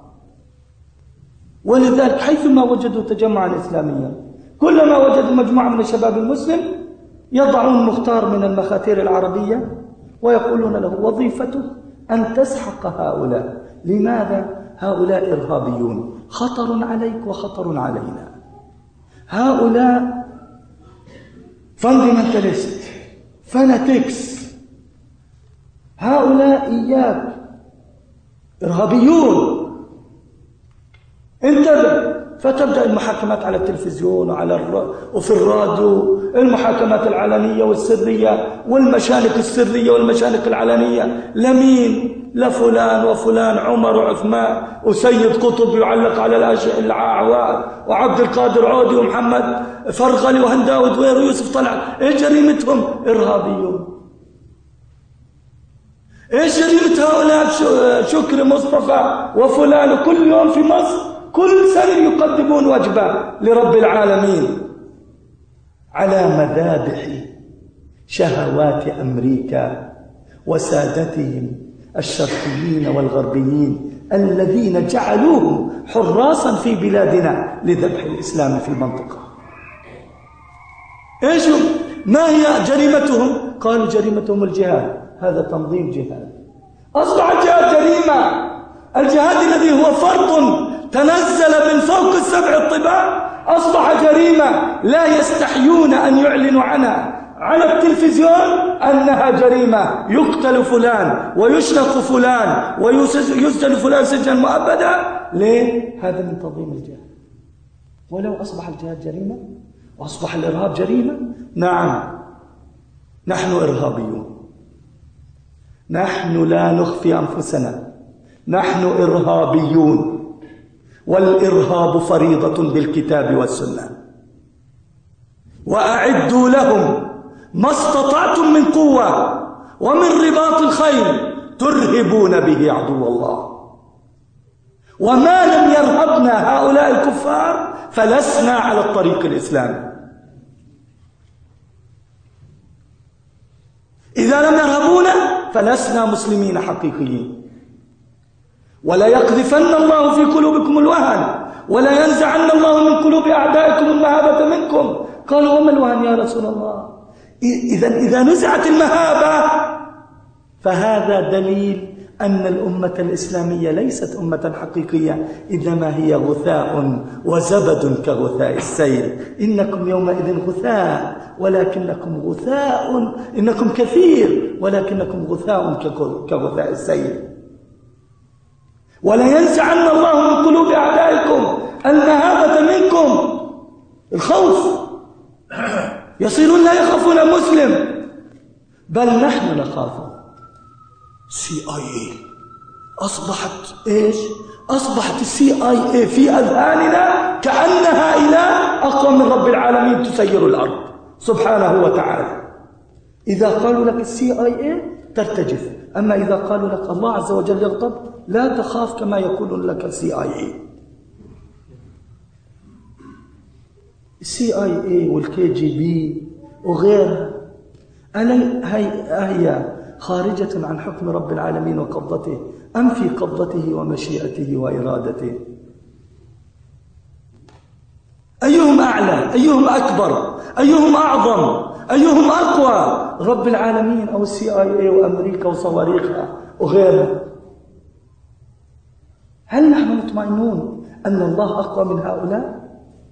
Speaker 1: ولذلك حيثما وجدوا تجمعا إسلاميا، كلما وجدوا مجموعة من الشباب المسلم يضعون مختار من المخاتير العربية ويقولون له وظيفته أن تسحق هؤلاء. لماذا؟ هؤلاء إرهابيون، خطر عليك وخطر علينا. هؤلاء فاندمنتاليست فاناتيكس، هؤلاء إياك إرهابيون، انتبه. فتبدأ المحاكمات على التلفزيون وعلى الر... وفي الراديو، المحاكمات العلنية والسرية والمشانق السرية والمشانق العلنية، لمين؟ لفلان وفلان، عمر وعثمان وسيد قطب يعلق على الأشياء الأعواد وعبد القادر عودي ومحمد فرغلي وهنداوي دوير ويوسف طلع. ايش جريمتهم؟ إرهابيون. ايش جريمة هؤلاء؟ شكري مصطفى وفلان كل يوم في مصر كل سنة يقدمون وجبة لرب العالمين على مذابح شهوات أمريكا وسادتهم الشرقيين والغربيين الذين جعلوهم حراسا في بلادنا لذبح الإسلام في المنطقة. إيش ما هي جريمتهم؟ قالوا جريمتهم الجهاد. هذا تنظيم جهاد أصبح الجهاد جريمة. الجهاد الذي هو فرض تنزل من فوق السبع الطباع أصبح جريمة، لا يستحيون أن يعلنوا عنها على التلفزيون أنها جريمة. يقتل فلان ويشنق فلان ويسجن فلان سجنا مؤبدا. ليه؟ هذا من تنظيم الجهاد. ولو أصبح الجهاد جريمة وأصبح الإرهاب جريمة، نعم نحن إرهابيون، نحن لا نخفي أنفسنا، نحن إرهابيون، والإرهاب فريضة بالكتاب والسنة. وأعدوا لهم ما استطعتم من قوة ومن رباط الخيل ترهبون به عدو الله. وما لم يرهبنا هؤلاء الكفار فلسنا على الطريق الإسلامي. إذا لم يرهبونا فلسنا مسلمين حقيقيين. ولا يقذفن الله في قلوبكم الوهن ولا ينزعن الله من قلوب أعدائكم المهابة منكم. قالوا وما الوهن يا رسول الله؟ إذا إذا نزعت المهابة فهذا دليل أن الأمة الإسلامية ليست أمة حقيقية، إنما هي غثاء وزبد كغثاء السيل. إنكم يومئذ غثاء ولكنكم غثاء، إنكم كثير ولكنكم غثاء كغثاء السيل. ولا ينزعن الله من قلوب أعدائكم المهابة منكم، الخوف. يصيرون لا يخافون مسلم، بل نحن نخافه. سي آي اي أصبحت إيش؟ أصبحت السي آي اي في أذهاننا كأنها إله أقوى من رب العالمين تسير الأرض سبحانه وتعالى. إذا قالوا لك السي آي اي ترتجف، أما إذا قالوا لك الله عز وجل يغضب لا تخاف كما يقولون لك السي آي اي. السي آي اي والكي جي بي وغيرها ألا هي خارجة عن حكم رب العالمين وقبضته أم في قبضته ومشيئته وإرادته؟ أيهم أعلى؟ أيهم أكبر؟ أيهم أعظم؟ أيهم أقوى؟ رب العالمين أو السي آي اي وأمريكا وصواريخها وغيرها؟ هل نحن مطمئنون أن الله أقوى من هؤلاء؟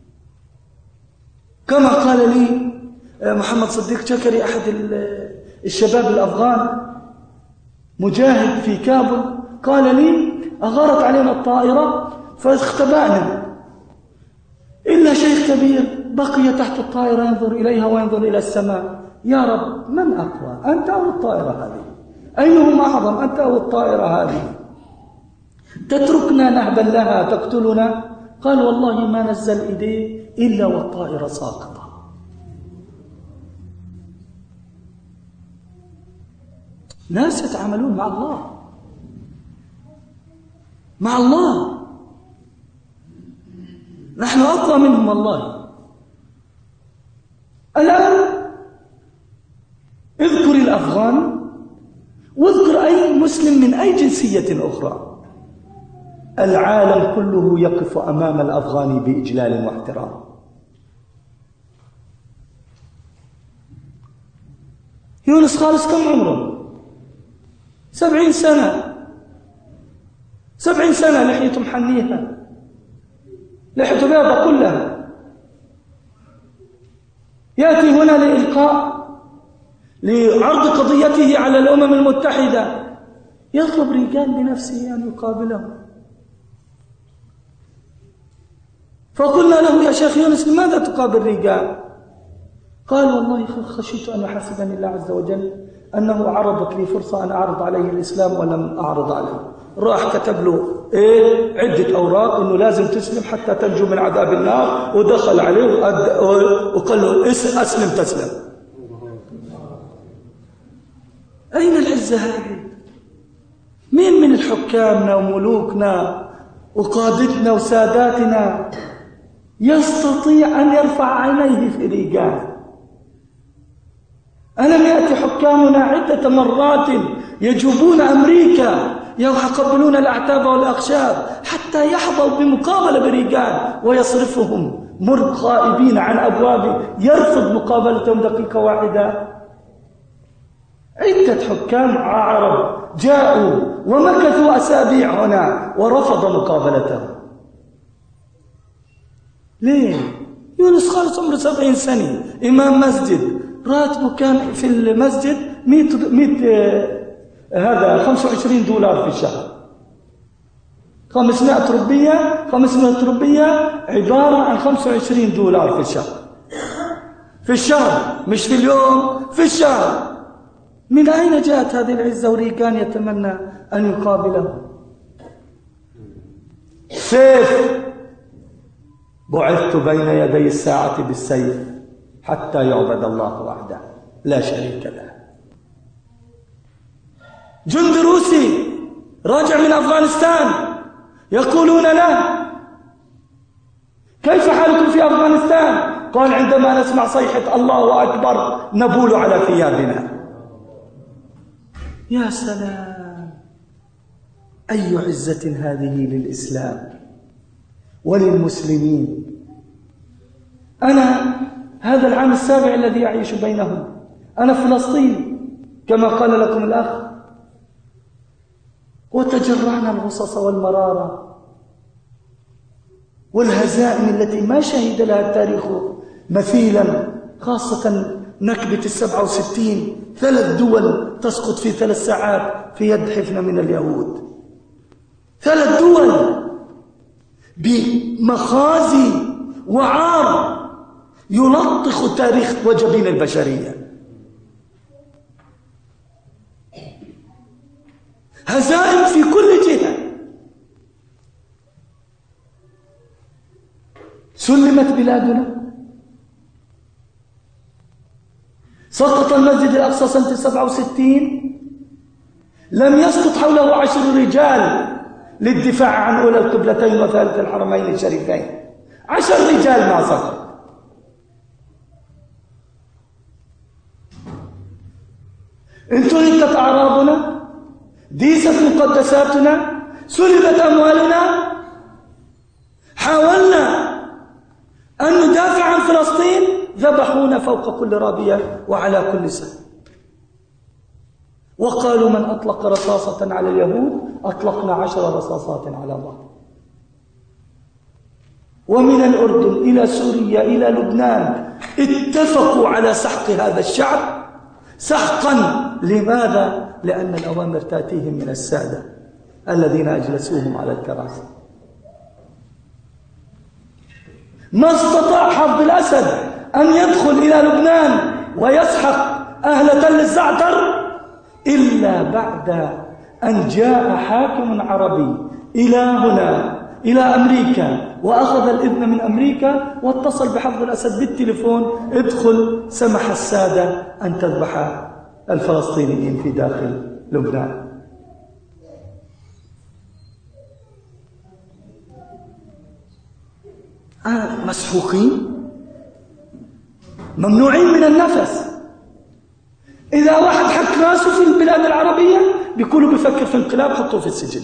Speaker 1: كما قال لي محمد صديق شكري أحد الشباب الأفغان مجاهد في كابل، قال لي أغارت علينا الطائرة فاختبأنا، إلا شيخ كبير بقي تحت الطائرة ينظر إليها وينظر إلى السماء. يا رب من أقوى، أنت أو الطائرة هذه؟ أيهم أعظم، أنت أو الطائرة هذه؟ تتركنا نهبا لها تقتلنا؟ قال والله ما نزل إيديه إلا والطائرة ساقطة. ناس يتعاملون مع الله، مع الله نحن أقوى منهم والله. الآن اذكر الأفغان واذكر أي مسلم من أي جنسية أخرى، العالم كله يقف أمام الأفغاني بإجلال واحترام. يونس خالص كم عمره؟ سبعين سنة، سبعين سنة لحيته محنيها، لحيته بيضة كلها. يأتي هنا لإلقاء لعرض قضيته على الأمم المتحدة، يطلب رجال بنفسه أن يقابله. فقلنا له يا شيخ يونس لماذا تقابل رجال؟ قال والله خشيت أن يحاسبني الله عز وجل أنه عرضت لي فرصة أن أعرض عليه الإسلام ولم أعرض عليه. راح كتب له إيه عدة أوراق إنه لازم تسلم حتى تنجو من عذاب النار، ودخل عليه وقال له أسلم تسلم. أين العزة هذه؟ مين من الحكامنا وملوكنا وقادتنا وساداتنا يستطيع أن يرفع عينيه في رجال؟ ألم يأتي حكامنا عدة مرات يجوبون أمريكا يقبلون الأعتاب والأخشاب حتى يحظوا بمقابلة برجال ويصرفهم مرد خائبين عن أبوابه، يرفض مقابلتهم دقيقة واحدة. عدة حكام عرب جاءوا ومكثوا أسابيع هنا ورفض مقابلته. ليه؟ يونس خالص عمره سبعين سنة، إمام مسجد، راتبه كان في المسجد مئة مئة هذا خمسة وعشرين دولار في الشهر. خمسمائة ربية خمسمائة ربية عبارة عن خمسة وعشرين دولار في الشهر. في الشهر مش في اليوم، في الشهر. من أين جاءت هذه العزة وريغان يتمنى أن يقابله؟ سيف. بعثت بين يدي الساعة بالسيف حتى يعبد الله وحده لا شريك له. جند روسي راجع من أفغانستان يقولون له: كيف حالكم في أفغانستان؟ قال: عندما نسمع صيحة الله أكبر نبول على ثيابنا. يا سلام، أي عزة هذه للإسلام وللمسلمين. أنا هذا العام السابع الذي أعيش بينهم، أنا فلسطيني كما قال لكم الأخ، وتجرعنا الغصص والمرارة والهزائم التي ما شهد لها التاريخ مثيلا، خاصة نكبة السبعة وستين، ثلاث دول تسقط في ثلاث ساعات في يد حفنة من اليهود. ثلاث دول بمخازي وعار يلطخ تاريخ وجبين البشرية. هزائم في كل جهة. سلمت بلادنا. سقط المسجد الأقصى سنة سبعة وستين، لم يسقط حوله عشر رجال للدفاع عن أولى القبلتين وثالث الحرمين الشريفين. عشر رجال ما سقط. انتهكت أعراضنا، ديست مقدساتنا، سلبت أموالنا. حاولنا أن ندافع عن فلسطين، ذبحونا فوق كل رابية وعلى كل سهم. وقالوا: من أطلق رصاصة على اليهود أطلقنا عشر رصاصات على الله. ومن الأردن إلى سوريا إلى لبنان اتفقوا على سحق هذا الشعب سحقا. لماذا؟ لأن الأوامر تأتيهم من السادة الذين أجلسوهم على الكراسي. ما استطاع حفظ الأسد أن يدخل إلى لبنان ويسحق أهل تل الزعتر إلا بعد أن جاء حاكم عربي إلى هنا إلى أمريكا وأخذ الإذن من أمريكا واتصل بحفظ الأسد بالتليفون: ادخل، سمح السادة أن تذبح الفلسطينيين في داخل لبنان. آه مسحوقين، ممنوعين من النفس. إذا واحد حك راسه في البلاد العربية بيقولوا بيفكر في انقلاب، حطوه في السجن.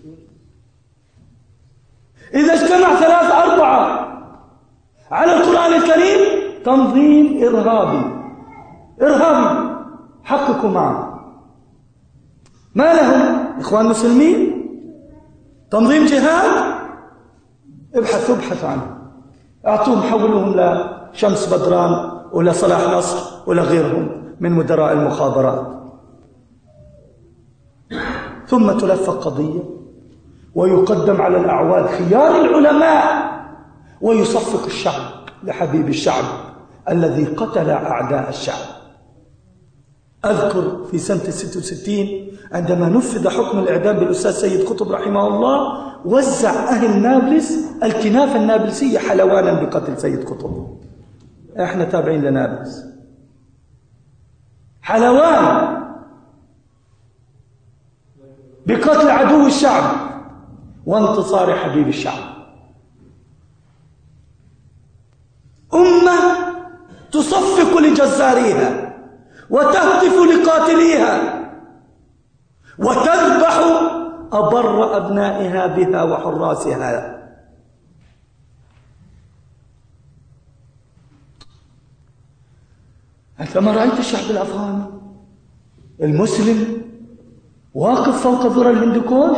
Speaker 1: إذا اجتمع ثلاث أربعة على القرآن الكريم تنظيم إرهابي إرهابي حققوا معه. ما لهم إخوان مسلمين؟ تنظيم جهاد؟ ابحثوا ابحثوا عنه، اعطوهم، حولوهم لشمس بدران ولا صلاح نصر ولا غيرهم من مدراء المخابرات. ثم تلف قضية ويقدم على الأعواد خيار العلماء ويصفق الشعب لحبيب الشعب الذي قتل أعداء الشعب. أذكر في سنة ستة وستين عندما نفذ حكم الإعدام بالأستاذ سيد قطب رحمه الله، وزع أهل نابلس الكنافة النابلسية حلوانا بقتل سيد قطب. احنا تابعين لنابلس. حلوان بقتل عدو الشعب وانتصار حبيب الشعب. أمة تصفق لجزاريها وتهتف لقاتليها وتذبح أبر أبنائها بها وحراسها. أنت ما رأيت الشعب الأفغاني المسلم واقف فوق ذرى الهندوكوش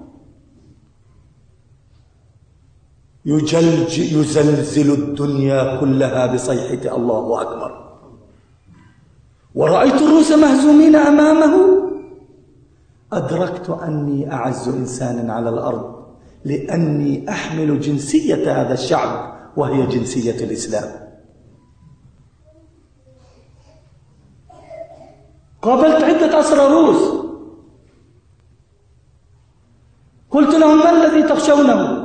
Speaker 1: يزلزل الدنيا كلها بصيحة الله أكبر. ورأيت الروس مهزومين أمامه، أدركت أني أعز إنسان على الأرض، لأني أحمل جنسية هذا الشعب وهي جنسية الإسلام. قابلت عدة أسرى روس، قلت لهم ما الذي تخشونه؟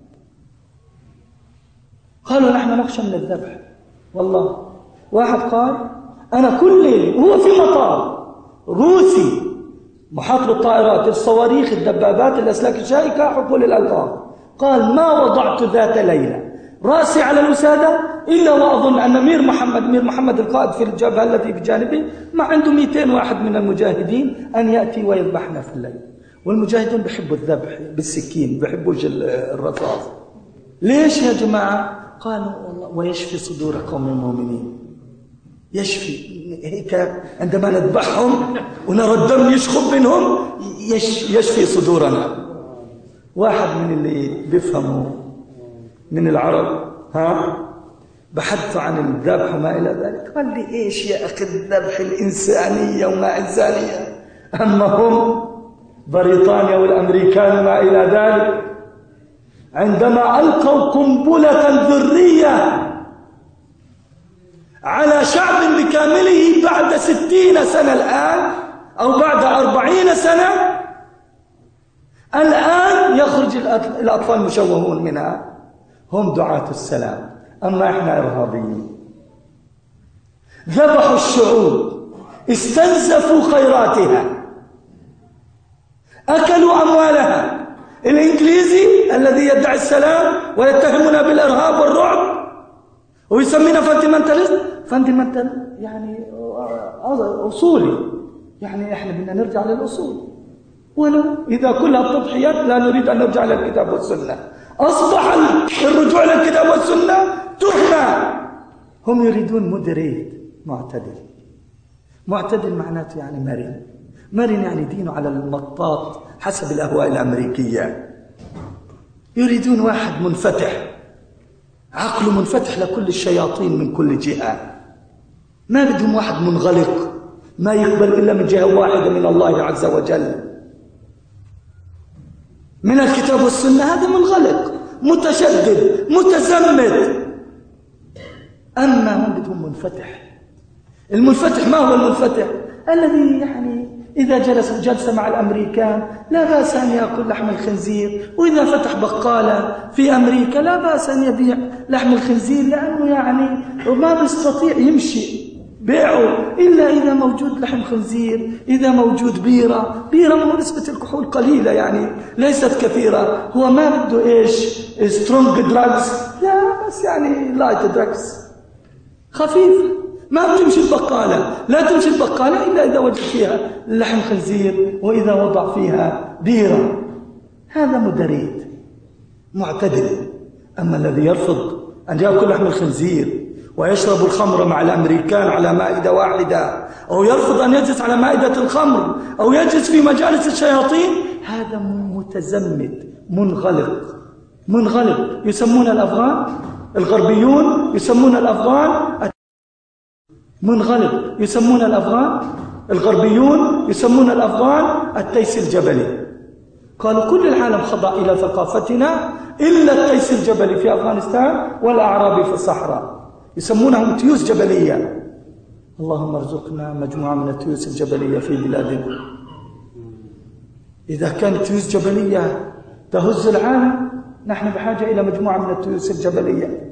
Speaker 1: قالوا نحن نخشى من الذبح. والله واحد قال أنا كل ليلة هو في مطار روسي محاط بالطائرات الصواريخ الدبابات الأسلاك الشائكة حقول الألغام، قال ما وضعت ذات ليلة رأسي على الوسادة إلا وأظن أن مير محمد مير محمد القائد في الجبهة التي بجانبه ما عنده مئتين واحد من المجاهدين أن يأتي ويذبحنا في الليل. والمجاهدين بيحبوا الذبح بالسكين، بيحبوا الرصاص. ليش يا جماعة؟ قالوا والله ويشفي صدور قوم المؤمنين. يشفي هيك عندما نذبحهم ونرى الدم يشخب منهم يش يشفي صدورنا. واحد من اللي بيفهموا من العرب ها بحث عن الذبح وما إلى ذلك، قال لي إيش يا أخي الذبح الإنسانية وما إنسانية، أما هم بريطانيا والأمريكان وما إلى ذلك عندما ألقوا قنبلة ذرية على شعب بكامله بعد ستين سنة الآن أو بعد أربعين سنة الآن يخرج الأطفال مشوهون منها، هم دعاة السلام، أما إحنا إرهابيين. ذبحوا الشعوب، استنزفوا خيراتها، أكلوا أموالها. الإنجليزي الذي يدعي السلام ويتهمنا بالإرهاب والرعب ويسمينا فاندمنتاليست، فاندمنتال يعني أصولي، يعني إحنا بدنا نرجع للأصول، ولو إذا كلها التضحيات لا نريد أن نرجع للكتاب والسنة. أصبح الرجوع للكتاب والسنة تهمة. هم يريدون مودريت، معتدل. معتدل معناته يعني مرن، مرن يعني دينه على المطاط حسب الأهواء الأمريكية. يريدون واحد منفتح، عقله منفتح لكل الشياطين من كل جهة. ما بدهم واحد منغلق ما يقبل إلا من جهة واحدة من الله عز وجل، من الكتاب والسنة. هذا منغلق متشدد متزمت. أما هم بدهم منفتح. المنفتح ما هو المنفتح؟ الذي يعني إذا جلس جلسة مع الأمريكان لا بأس أن يأكل لحم الخنزير، وإذا فتح بقالة في أمريكا لا بأس أن يبيع لحم الخنزير، لأنه يعني ما بيستطيع يمشي بيعه إلا إذا موجود لحم خنزير، إذا موجود بيرة. بيرة ما هو نسبة الكحول قليلة يعني ليست كثيرة، هو ما بده إيش سترونج دراجز، لا بس يعني لايت دراجز خفيف. ما بتمشي البقالة، لا تمشي البقالة إلا إذا وجد فيها لحم خنزير وإذا وضع فيها بيرة. هذا مدريد معتدل. أما الذي يرفض أن يأكل لحم الخنزير ويشرب الخمر مع الأمريكان على مائدة واحدة، أو يرفض أن يجلس على مائدة الخمر، أو يجلس في مجالس الشياطين، هذا متزمت منغلق. منغلق يسمون الأفغان، الغربيون يسمون الأفغان منغلق، يسمون الأفغان الغربيون يسمون الأفغان التيس الجبلي. قالوا كل العالم خضع إلى ثقافتنا إلا التيس الجبلي في أفغانستان والأعرابي في الصحراء، يسمونهم تيوس جبلية. اللهم ارزقنا مجموعة من التيوس الجبلية في بلادنا. إذا كانت تيوس جبلية تهز العالم، نحن بحاجة إلى مجموعة من التيوس الجبلية.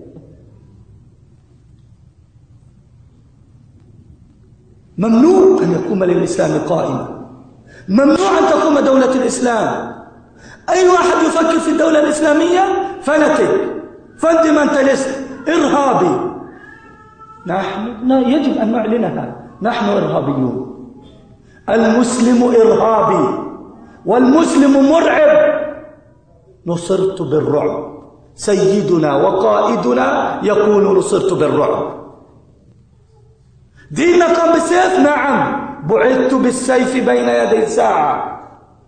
Speaker 1: ممنوع أن يقوم للإسلام قائمة، ممنوع أن تقوم دولة الإسلام. أي واحد يفكر في الدولة الإسلامية فنتك، فاندمنتاليست، إرهابي. نحن يجب أن نعلنها، نحن إرهابيون. المسلم إرهابي والمسلم مرعب. نصرت بالرعب، سيدنا وقائدنا يقول نصرت بالرعب. ديننا قام بالسيف؟ نعم، بعثت بالسيف بين يدي الساعة.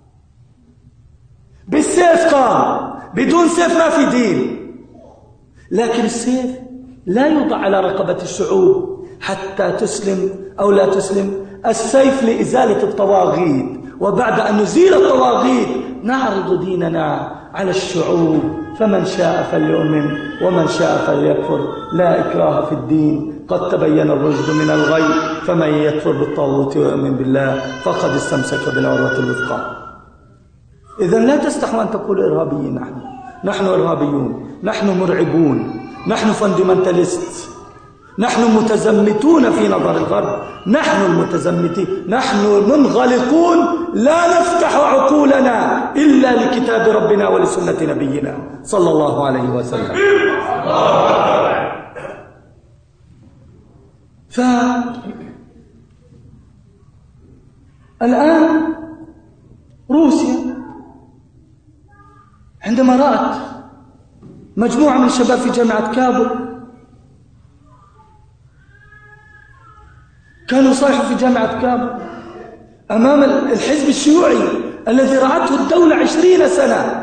Speaker 1: بالسيف قام، بدون سيف ما في دين. لكن السيف لا يوضع على رقبة الشعوب حتى تسلم أو لا تسلم. السيف لإزالة الطواغيت، وبعد أن نزيل الطواغيت نعرض ديننا على الشعوب. فمن شاء فليؤمن ومن شاء فليكفر، لا إكراه في الدين، قد تبين الرشد من الغي، فمن يكفر بالطاغوت ويؤمن بالله فقد استمسك بالعروة الوثقى. إذن لا تستحوا أن تقولوا إرهابيين. نحن نحن إرهابيون، نحن مرعبون، نحن فاندمنتاليست، نحن متزمتون في نظر الغرب، نحن المتزمتين، نحن منغلقون، لا نفتح عقولنا إلا لكتاب ربنا ولسنة نبينا صلى الله عليه وسلم. فالآن روسيا عندما رأت مجموعة من الشباب في جامعة كابل كانوا صايحوا في جامعة كابل أمام الحزب الشيوعي الذي رعته الدولة عشرين سنة.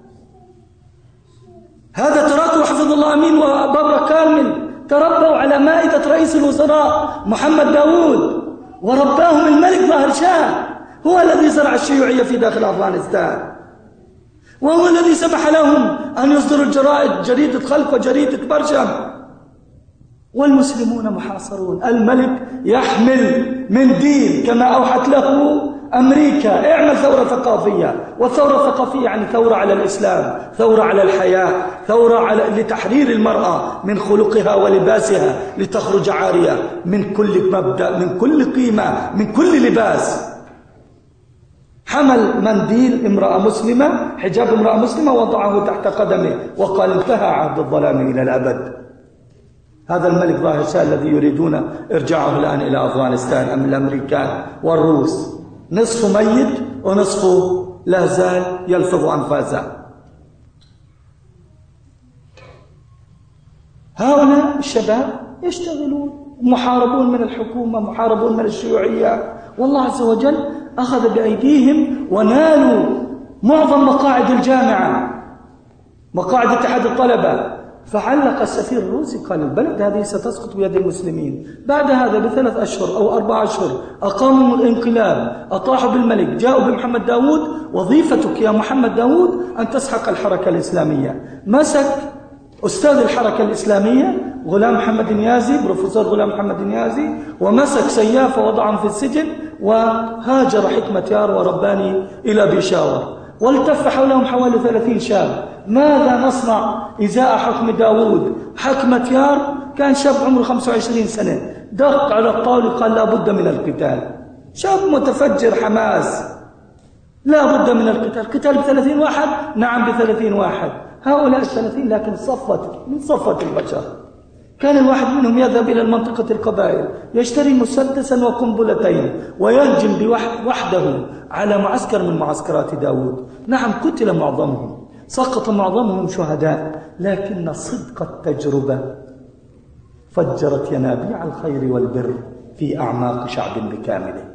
Speaker 1: هذا تراكوا حفظ الله أمين وبابرا كامل تربوا على مائدة رئيس الوزراء محمد داود، ورباهم الملك ظاهر شاه، هو الذي زرع الشيوعية في داخل أفغانستان، وهو الذي سمح لهم أن يصدروا الجرائد، جريدة خلق وجريدة برشم. والمسلمون محاصرون. الملك يحمل منديل كما أوحت له أمريكا، اعمل ثورة ثقافية. والثورة الثقافية يعني ثورة على الإسلام، ثورة على الحياة، ثورة على لتحرير المرأة من خلقها ولباسها لتخرج عارية من كل مبدأ، من كل قيمة، من كل لباس. حمل منديل امرأة مسلمة، حجاب امرأة مسلمة، وضعه تحت قدمه وقال انتهى عهد الظلام إلى الأبد. هذا الملك ظاهر شاه الذي يريدون إرجاعه الآن إلى أفغانستان أم الأمريكان والروس، نصف ميت ونصفه لا زال يلفظ أنفاسه. هؤلاء الشباب يشتغلون، محاربون من الحكومة، محاربون من الشيوعية، والله عز وجل أخذ بأيديهم ونالوا معظم مقاعد الجامعة، مقاعد اتحاد الطلبة. فعلق السفير الروسي قال البلد هذه ستسقط بيد المسلمين. بعد هذا بثلاث أشهر أو أربع أشهر أقاموا الانقلاب، أطاحوا بالملك، جاءوا بمحمد داود. وظيفتك يا محمد داود أن تسحق الحركة الإسلامية. مسك أستاذ الحركة الإسلامية غلام محمد نيازي، بروفيسور غلام محمد نيازي، ومسك سياف ووضعهم في السجن، وهاجر حكمة يار ورباني إلى بيشاور، والتف حولهم حوالي ثلاثين شاب. ماذا نصنع إزاء حكم داود؟ حكمة يار كان شاب عمره خمسة وعشرين سنة، دق على الطاولة قال لا بد من القتال. شاب متفجر حماس، لا بد من القتال. قتال بثلاثين واحد؟ نعم بثلاثين واحد. هؤلاء الثلاثين لكن صفت من صفة البشر. كان الواحد منهم يذهب إلى المنطقة القبائل يشتري مسدسا وقنبلتين ويهجم وحده على معسكر من معسكرات داود. نعم قتل معظمهم، سقط معظمهم شهداء، لكن صدق التجربة فجرت ينابيع الخير والبر في أعماق شعب بكامله.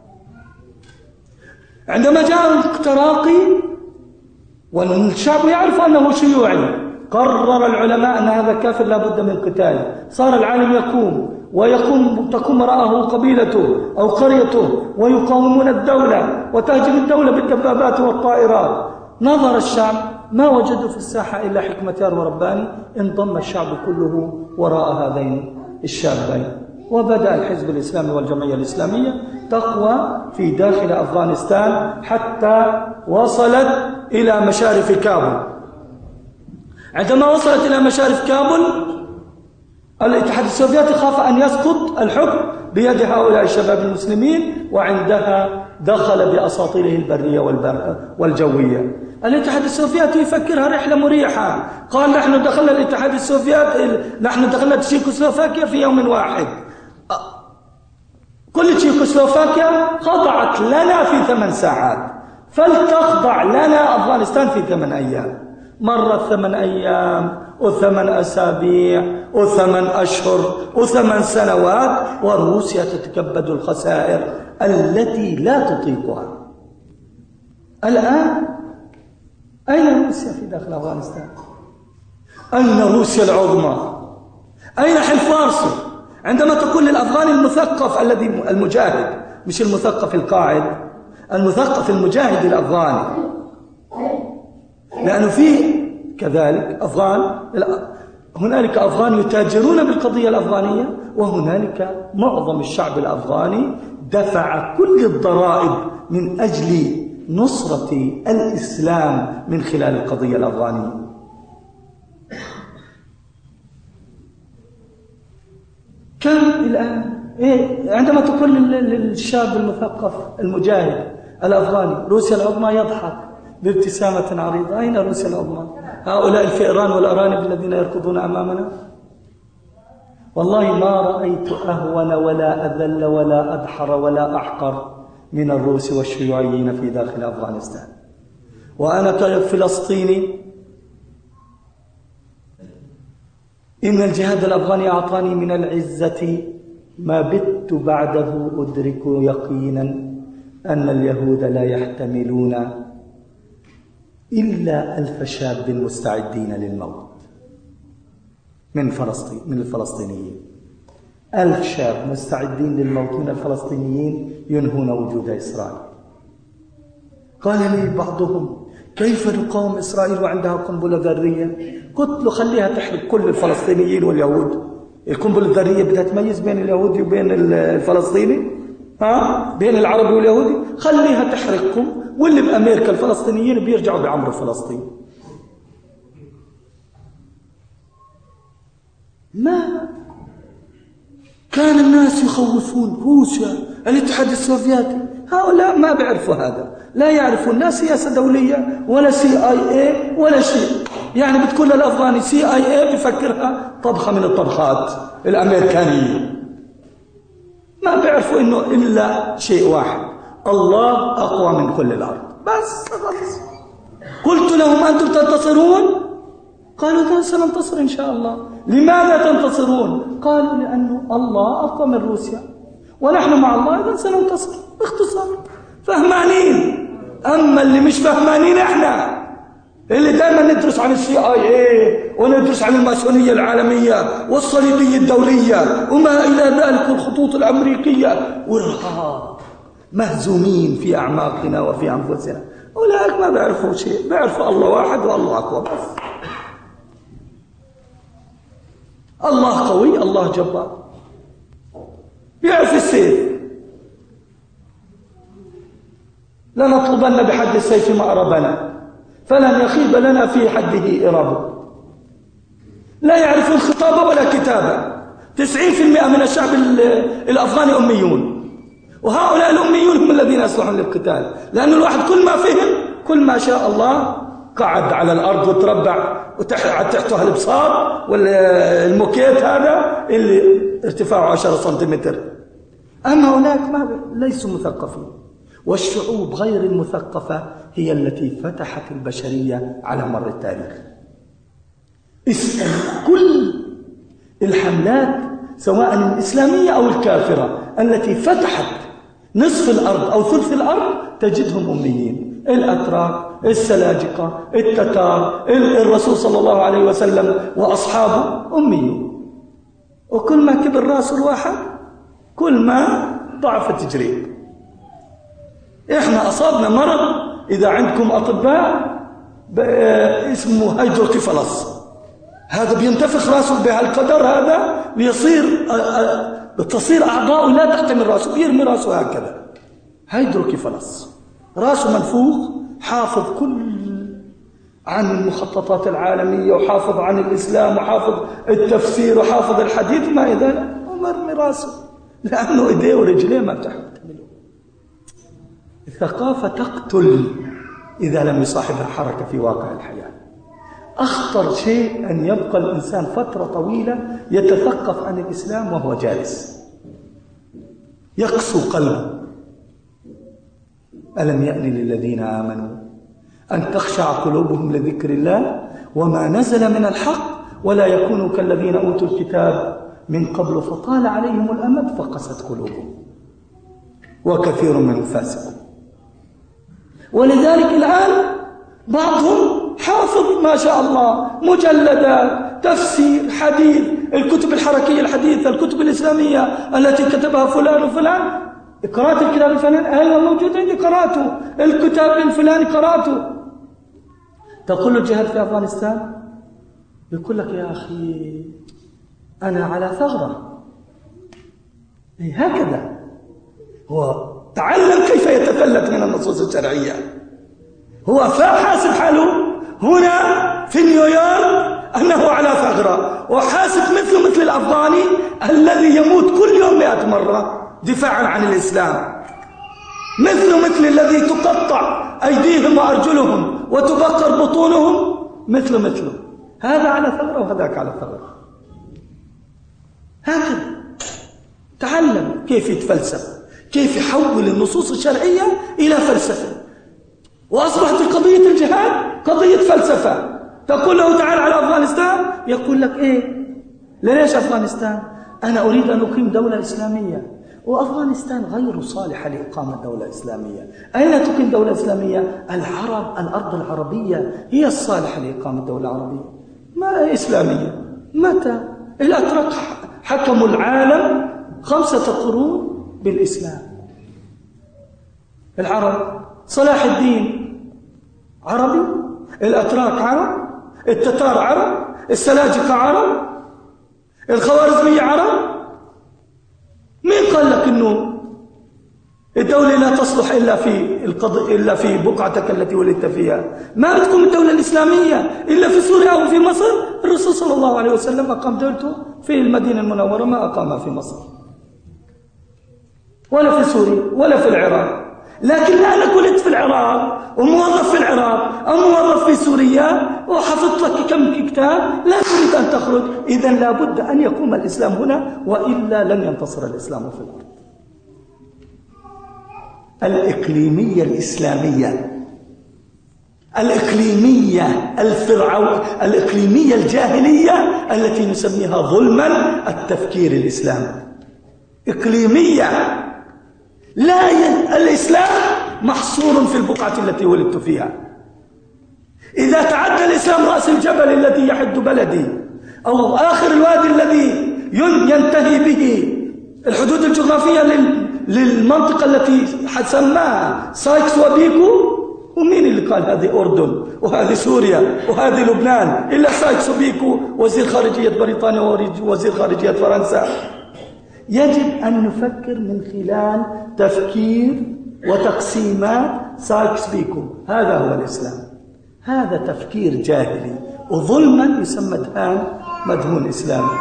Speaker 1: عندما جاء التراقي والشعب يعرف أنه شيوعي، قرر العلماء أن هذا كافر لا بد من قتاله. صار العالم يقوم ويقوم تقوم وراءه قبيلته أو قريته ويقاومون الدولة، وتهجم الدولة بالدبابات والطائرات. نظر الشعب ما وجدوا في الساحة إلا حكمة يار ورباني، انضم الشعب كله وراء هذين الشابين، وبدأ الحزب الإسلامي والجمعية الإسلامية تقوى في داخل أفغانستان حتى وصلت إلى مشارف كابل. عندما وصلت إلى مشارف كابل الاتحاد السوفيتي خاف أن يسقط الحكم بيد هؤلاء الشباب المسلمين، وعندها دخل بأساطيله البرية والجوية. الاتحاد السوفيتي يفكرها رحلة مريحة، قال نحن دخلنا الاتحاد السوفيتي، نحن دخلنا تشيكوسلوفاكيا في يوم واحد، كل تشيكوسلوفاكيا خضعت لنا في ثمان ساعات، فلتخضع لنا أفغانستان في ثمان أيام. مرت ثمان أيام وثمان أسابيع وثمان أشهر وثمان سنوات وروسيا تتكبد الخسائر التي لا تطيقها. الآن أين روسيا في داخل أفغانستان؟ أين روسيا العظمى؟ أين حلف وارسو؟ عندما تقول للأفغاني المثقف الذي المجاهد، مش المثقف القاعد، المثقف المجاهد الأفغاني، لأنه في كذلك أفغان، هنالك أفغان يتاجرون بالقضية الأفغانية، وهنالك معظم الشعب الأفغاني دفع كل الضرائب من أجل نصرة الإسلام من خلال القضية الأفغانية. كم الآن إيه عندما تقول للشاب المثقف المجاهد الأفغاني روسيا العظمى يضحك بابتسامة عريضة. أين روسيا العظمى؟ هؤلاء الفئران والأرانب الذين يركضون أمامنا. والله ما رأيت أهون ولا أذل ولا أدحر ولا أحقر من الروس والشيوعيين في داخل أفغانستان. وأنا كفلسطيني إن الجهاد الأفغاني أعطاني من العزة ما بت بعده أدرك يقينا أن اليهود لا يحتملون إلا ألف شاب مستعدين للموت من فلسطين، من الفلسطينيين. ألف شاب مستعدين للموت من الفلسطينيين ينهون وجود إسرائيل. قال لي بعضهم: كيف نقاوم إسرائيل وعندها قنبلة ذرية؟ قلت له: خليها تحرق كل الفلسطينيين واليهود. القنبلة الذرية بدها تميز بين اليهودي وبين الفلسطيني؟ ها؟ بين العربي واليهودي؟ خليها تحرقهم، واللي بأمريكا الفلسطينيين بيرجعوا بعمر فلسطين. ما كان الناس يخوفون روسيا، الاتحاد السوفيتي، هؤلاء ما بيعرفوا هذا، لا يعرفون لا سياسة دولية ولا سي آي اي ولا شيء. يعني بتقول للأفغاني سي آي اي بفكرها طبخة من الطبخات الأمريكانية. ما بيعرفوا إنه إلا شيء واحد: الله أقوى من كل الأرض. بس خلص. قلت لهم: أنتم تنتصرون؟ قالوا: سننتصر إن شاء الله. لماذا تنتصرون؟ قالوا: لأنه الله أقوى من روسيا ونحن مع الله، إذن سننتصر. باختصار فهمانين. أما اللي مش فهمانين إحنا اللي دائما ندرس عن السي آي اي وندرس عن الماسونية العالمية والصليبية الدولية وما إلى ذلك والخطوط الأمريكية والرهاب، مهزومين في أعماقنا وفي أنفسنا. أولئك ما بيعرفوا شيء، بيعرفوا الله واحد والله أقوى بس. الله قوي، الله جبار، بيعرف السيف. لنطلبن بحد السيف مأربنا فلن يخيب لنا في حده إرابه. لا يعرفون خطابة ولا كتابة. تسعين في المئة من الشعب الأفغاني أميون، وهؤلاء الأميون هم الذين يصلحون للقتال، لأن الواحد كل ما فهم كل ما شاء الله قعد على الأرض وتربع وتحته البساط والموكيت هذا اللي ارتفاعه عشرة سنتيمتر. أما هناك ما ليسوا مثقفين. والشعوب غير المثقفة هي التي فتحت البشرية على مر التاريخ. اسأل كل الحملات سواء الإسلامية أو الكافرة التي فتحت نصف الأرض أو ثلث الأرض تجدهم أميين. الأتراك، السلاجقة، التتار، الرسول صلى الله عليه وسلم وأصحابه أميون. وكل ما كبر رأس الواحد كل ما ضعف التجريب. إحنا أصابنا مرض، إذا عندكم أطباء اسمه هيدروكيفالس، هذا بينتفخ رأسه بهالقدر هذا بيصير بتصير أعضاؤه لا تحتمل رأسه، بيرمي رأسه هكذا. هيدروكيفالس رأسه منفوخ، حافظ كل عن المخططات العالمية وحافظ عن الإسلام وحافظ التفسير وحافظ الحديث، ما إذا مرمي رأسه لأنه إيديه ورجليه ما بتحمله. الثقافة تقتل إذا لم يصاحبها حركة في واقع الحياة. أخطر شيء أن يبقى الإنسان فترة طويلة يتثقف عن الإسلام وهو جالس، يقسو قلبه. ألم يأن للذين آمنوا أن تخشع قلوبهم لذكر الله وما نزل من الحق، ولا يكونوا كالذين أوتوا الكتاب من قبل فطال عليهم الأمد فقست قلوبهم وكثير منهم فاسقون. ولذلك الآن بعضهم حافظ ما شاء الله مجلدات، تفسير، حديث، الكتب الحركية الحديثة، الكتب الإسلامية التي كتبها فلان وفلان. قرأت الكتاب الفلاني؟ أيوة موجود عندي قرأته. الكتاب الفلاني قرأته. تقول له الجهاد في أفغانستان، يقول لك يا أخي أنا على ثغرة. هكذا هو تعلم كيف يتفلت من النصوص الشرعية. هو حاسب حاله هنا في نيويورك أنه على ثغرة، وحاسب مثله مثل الأفغاني الذي يموت كل يوم مئة مرة دفاعا عن الإسلام، مثله مثل الذي تقطع أيديهم وأرجلهم وتبقر بطونهم، مثله مثله. هذا على ثغرة وهذاك على ثغرة. هكذا تعلم كيف يتفلسف، كيف يحول النصوص الشرعية إلى فلسفة. وأصبحت قضية الجهاد قضية فلسفة. تقول له تعال على أفغانستان، يقول لك إيه؟ ليش أفغانستان؟ أنا أريد أن أقيم دولة إسلامية، وأفغانستان غير صالحة لإقامة دولة إسلامية. أين تقيم دولة إسلامية؟ العرب، الأرض العربية هي الصالحة لإقامة دولة عربية، ما إسلامية. متى؟ الأتراك حكموا العالم خمسة قرون بالإسلام. العرب، صلاح الدين عربي، الأتراك عرب، التتار عرب، السلاجقة عرب، الخوارزمية عرب. مين قال لك إنه الدولة لا تصلح إلا في القضاء إلا في بقعتك التي ولدت فيها؟ ما بتكون الدولة الإسلامية إلا في سوريا أو في مصر. الرسول صلى الله عليه وسلم أقام دولته في المدينة المنورة، ما أقامها في مصر ولا في سوريا ولا في العراق. لكن لأنك ولدت في العراق وموظف في العراق أو موظف في سوريا وحفظت لك كم كتاب، لا تريد أن تخرج. إذن لابد أن يقوم الإسلام هنا، وإلا لن ينتصر الإسلام في الأرض. الإقليمية الإسلامية، الإقليمية الفرعون، الإقليمية الجاهلية التي نسميها ظلما التفكير الإسلامي. إقليمية لا ي... الإسلام محصور في البقعة التي ولدت فيها. إذا تعدى الإسلام رأس الجبل الذي يحد بلدي أو آخر الوادي الذي ينتهي به الحدود الجغرافية لل... للمنطقة التي سماها سايكس وبيكو. ومين اللي قال هذه أردن وهذه سوريا وهذه لبنان إلا سايكس وبيكو وزير خارجية بريطانيا ووزير خارجية فرنسا؟ يجب أن نفكر من خلال تفكير وتقسيمات سايكس بيكو. هذا هو الإسلام. هذا تفكير جاهلي وظلما يسمى دهان مدهون إسلامي.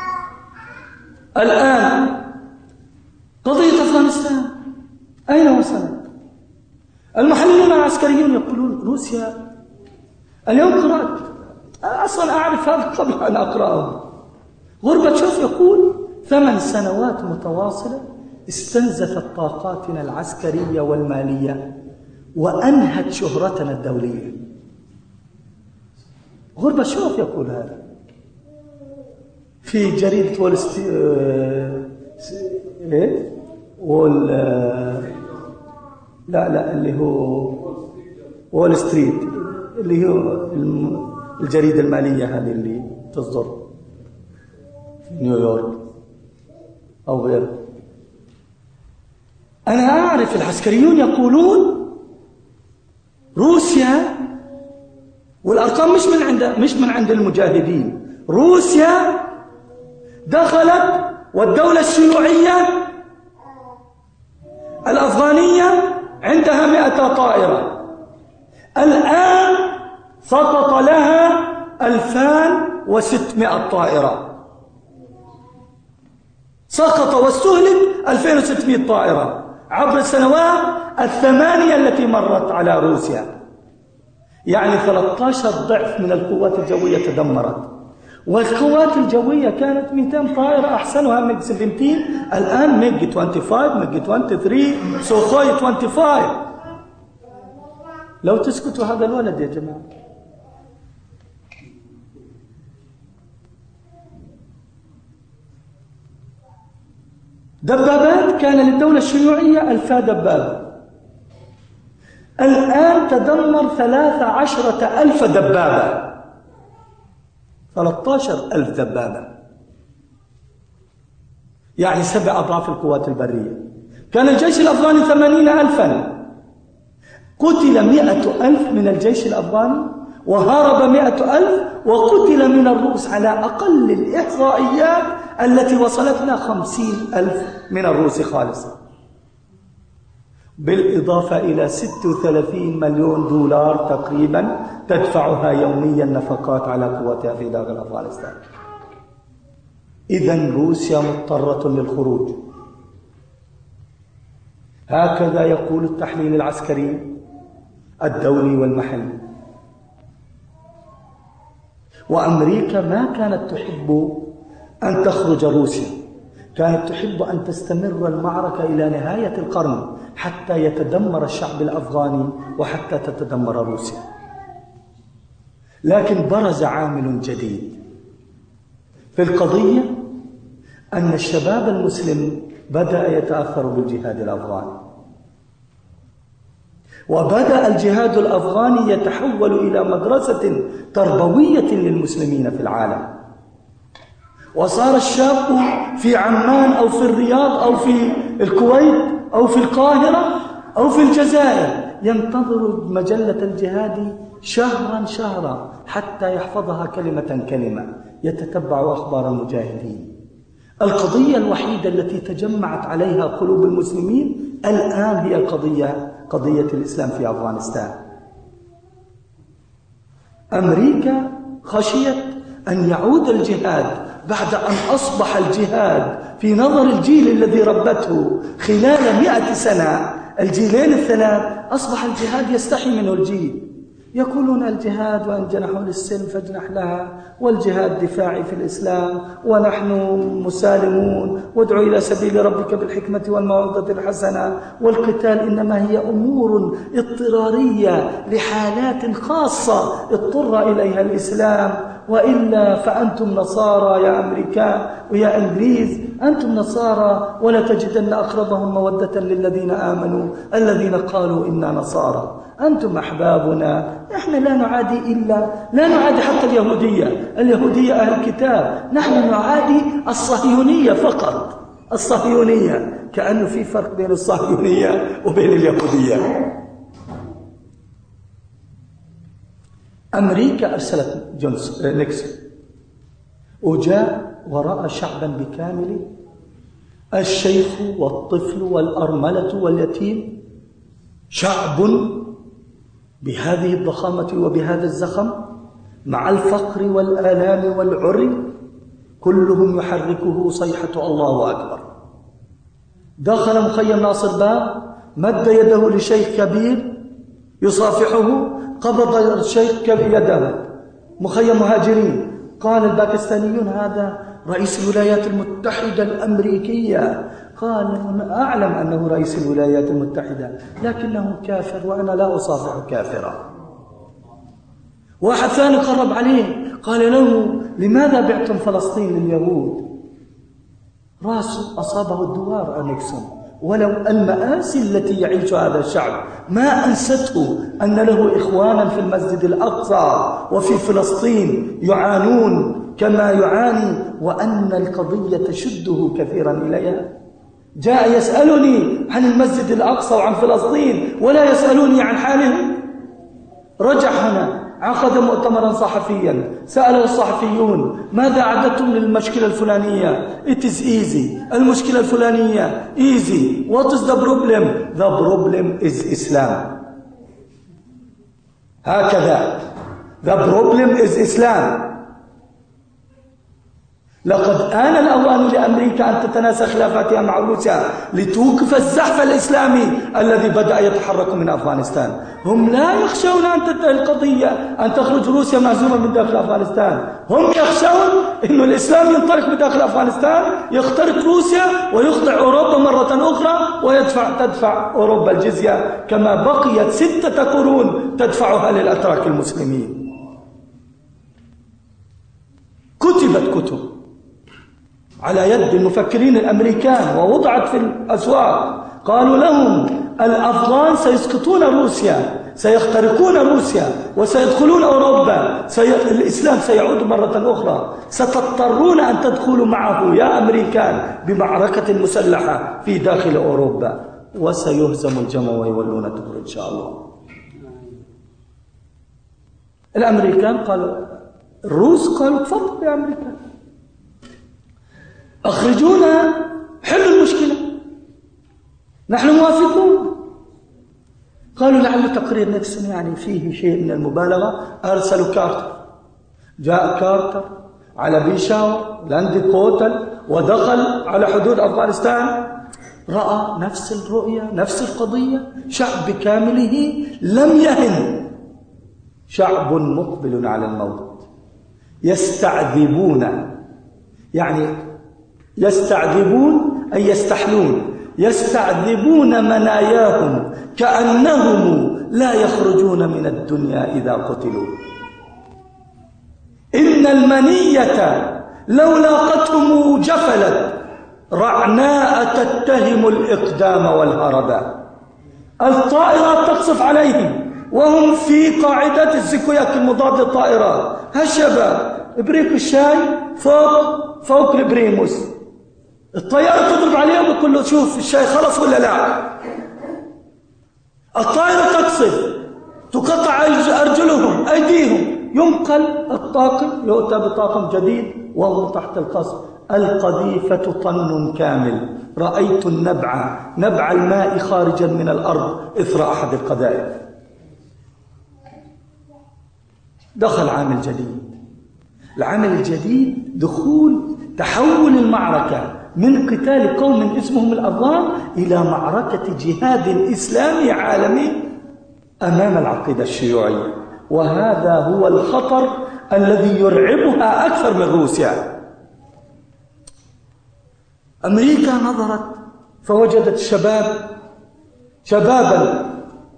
Speaker 1: الآن قضية أفغانستان أين وصلت؟ المحللون العسكريون يقولون روسيا. اليوم قرأت، أصلا أعرف هذا قبل أن أقرأه، غورباتشوف يقول ثمان سنوات متواصلة استنزفت طاقاتنا العسكرية والمالية وأنهت شهرتنا الدولية. غورباتشوف يقول هذا في جريدة وول ستريت إيه؟ وول لا لا اللي هو وول ستريت، اللي هو الجريدة المالية هذه اللي تصدر في نيويورك أو غيره. أنا أعرف العسكريون يقولون روسيا، والأرقام مش من عند مش من عند المجاهدين، روسيا دخلت والدولة الشيوعية الأفغانية عندها مئة طائرة، الآن سقط لها ألفان وستمائة طائرة، سقط واستهلك ألفين وستمائة طائرة عبر السنوات الثمانية التي مرت على روسيا. يعني ثلاثة عشر ضعف من القوات الجوية تدمرت. والقوات الجوية كانت مئتين طائرة أحسنها ميج سبعتاشر، الآن ميج خمسة وعشرين، ميج ثلاثة وعشرين، سوخوي خمسة وعشرين. لو تسكتوا هذا الولد يا جماعة. دبابات كان للدولة الشيوعية ألفا دبابة، الآن تدمر ثلاث عشرة ألف دبابة، ثلاثة عشر ألف دبابة، يعني سبع أضعاف القوات البرية. كان الجيش الأفغاني ثمانين ألفا، قتل مئة ألف من الجيش الأفغاني وهرب مئة ألف، وقتل من الروس على أقل الإحصائيات التي وصلتنا خمسين ألف من الروس خالصا، بالإضافة إلى ستة وثلاثين مليون دولار تقريبا تدفعها يوميا نفقات على قواتها في داخل أفغانستان. إذن روسيا مضطرة للخروج، هكذا يقول التحليل العسكري الدولي والمحلي. وأمريكا ما كانت تحب أن تخرج روسيا، كانت تحب أن تستمر المعركة إلى نهاية القرن حتى يتدمر الشعب الأفغاني وحتى تتدمر روسيا. لكن برز عامل جديد في القضية، أن الشباب المسلم بدأ يتأثر بالجهاد الأفغاني، وبدأ الجهاد الأفغاني يتحول إلى مدرسة تربوية للمسلمين في العالم. وصار الشاب في عمان أو في الرياض أو في الكويت أو في القاهرة أو في الجزائر ينتظر مجلة الجهاد شهرا شهرا حتى يحفظها كلمة كلمة، يتتبع أخبار المجاهدين. القضية الوحيدة التي تجمعت عليها قلوب المسلمين الآن هي القضية قضية الإسلام في أفغانستان. أمريكا خشيت أن يعود الجهاد بعد أن أصبح الجهاد في نظر الجيل الذي ربته خلال مئة سنة، الجيلين الثلاث، أصبح الجهاد يستحي منه الجيل. يقولون الجهاد وأن جنحوا للسلم فاجنح لها، والجهاد دفاعي في الإسلام، ونحن مسالمون، وادعو إلى سبيل ربك بالحكمة والموعظة الحسنة، والقتال إنما هي أمور اضطرارية لحالات خاصة اضطر إليها الإسلام، وإلا فأنتم نصارى يا أمريكان ويا إنجليز، أنتم نصارى ولا تجدن أقربهم مودة للذين آمنوا الذين قالوا إنا نصارى، أنتم أحبابنا، إحنا لا نعادي إلا لا نعادي حتى اليهودية، اليهودية أهل الكتاب، نحن نعادي الصهيونية فقط، الصهيونية، كأنه في فرق بين الصهيونية وبين اليهودية. أمريكا أرسلت جونس نيكسون وجاء ورأى شعبا بكامله، الشيخ والطفل والأرملة واليتيم، شعب بهذه الضخامة وبهذا الزخم مع الفقر والآلام والعري، كلهم يحركه صيحة الله أكبر. دخل مخيم ناصر باب، مد يده لشيخ كبير يصافحه، قبض الشيخ يده، مخيم مهاجرين، قال الباكستانيون هذا رئيس الولايات المتحدة الأمريكية، قال أنا أعلم أنه رئيس الولايات المتحدة لكنه كافر وأنا لا أصافح كافرا. واحد ثاني قرب عليه قال له لماذا بعتم فلسطين لليهود؟ راسه أصابه الدوار نيكسون، ولو المآسي التي يعيش هذا الشعب ما أنسته أن له إخوانا في المسجد الأقصى وفي فلسطين يعانون كما يعاني، وأن القضية تشده كثيرا إليها. جاء يسألني عن المسجد الأقصى وعن فلسطين ولا يسألوني عن حالهم. رجع هنا عقد مؤتمرا صحفيا، سأله الصحفيون ماذا أعددتم للمشكلة الفلانية؟ It is easy. المشكلة الفلانية easy. What is the problem? The problem is Islam. هكذا The problem is Islam. لقد آن الأوان لأمريكا أن تتناسى خلافاتها مع روسيا لتوقف الزحف الإسلامي الذي بدأ يتحرك من أفغانستان. هم لا يخشون أن تنتهي القضية أن تخرج روسيا مهزومة من داخل أفغانستان، هم يخشون أن الإسلام ينطلق من داخل أفغانستان، يخترق روسيا ويخضع أوروبا مرة أخرى، ويدفع تدفع أوروبا الجزية كما بقيت ستة قرون تدفعها للأتراك المسلمين. كتبت كتب على يد المفكرين الأمريكان ووضعت في الأسواق. قالوا لهم الأفغان سيسقطون روسيا، سيخترقون روسيا وسيدخلون أوروبا، سي... الإسلام سيعود مرة أخرى، ستضطرون أن تدخلوا معه يا أمريكان بمعركة مسلحة في داخل أوروبا، وسيهزم الجمع ويولون الدبر إن شاء الله. الأمريكان قالوا، الروس قالوا تفضل يا أمريكان أخرجونا، حلوا المشكلة، نحن موافقون. قالوا لعل تقرير نيكسون يعني فيه شيء من المبالغة، أرسلوا كارتر. جاء كارتر على بيشاور لاندي بوتل ودخل على حدود أفغانستان، رأى نفس الرؤية نفس القضية، شعب بكامله لم يهن، شعب مقبل على الموت، يستعذبون، يعني يستعذبون أي يستحلون، يستعذبون مناياهم كأنهم لا يخرجون من الدنيا إذا قتلوا. إن المنية لو لاقتهم جفلت، رعناء تتهم الإقدام والهرب. الطائرات تقصف عليهم وهم في قاعدة الزكوياك المضاد للطائرات. هالشباب بريق الشاي فوق فوق البريموس، الطيارة تضرب عليهم وتقول له شوف الشاي خلص ولا لا. الطائرة تقصف، تقطع أرجلهم أيديهم، ينقل الطاقم، يؤتى بطاقم جديد وهم تحت القصف. القذيفة طن كامل، رأيت النبع نبع الماء خارجا من الأرض إثر أحد القذائف. دخل عامل جديد، العامل الجديد دخول تحول المعركة من قتال قوم اسمهم الأفغان إلى معركة جهاد إسلامي عالمي أمام العقيدة الشيوعية. وهذا هو الخطر الذي يرعبها أكثر من روسيا. أمريكا نظرت فوجدت شباب شبابا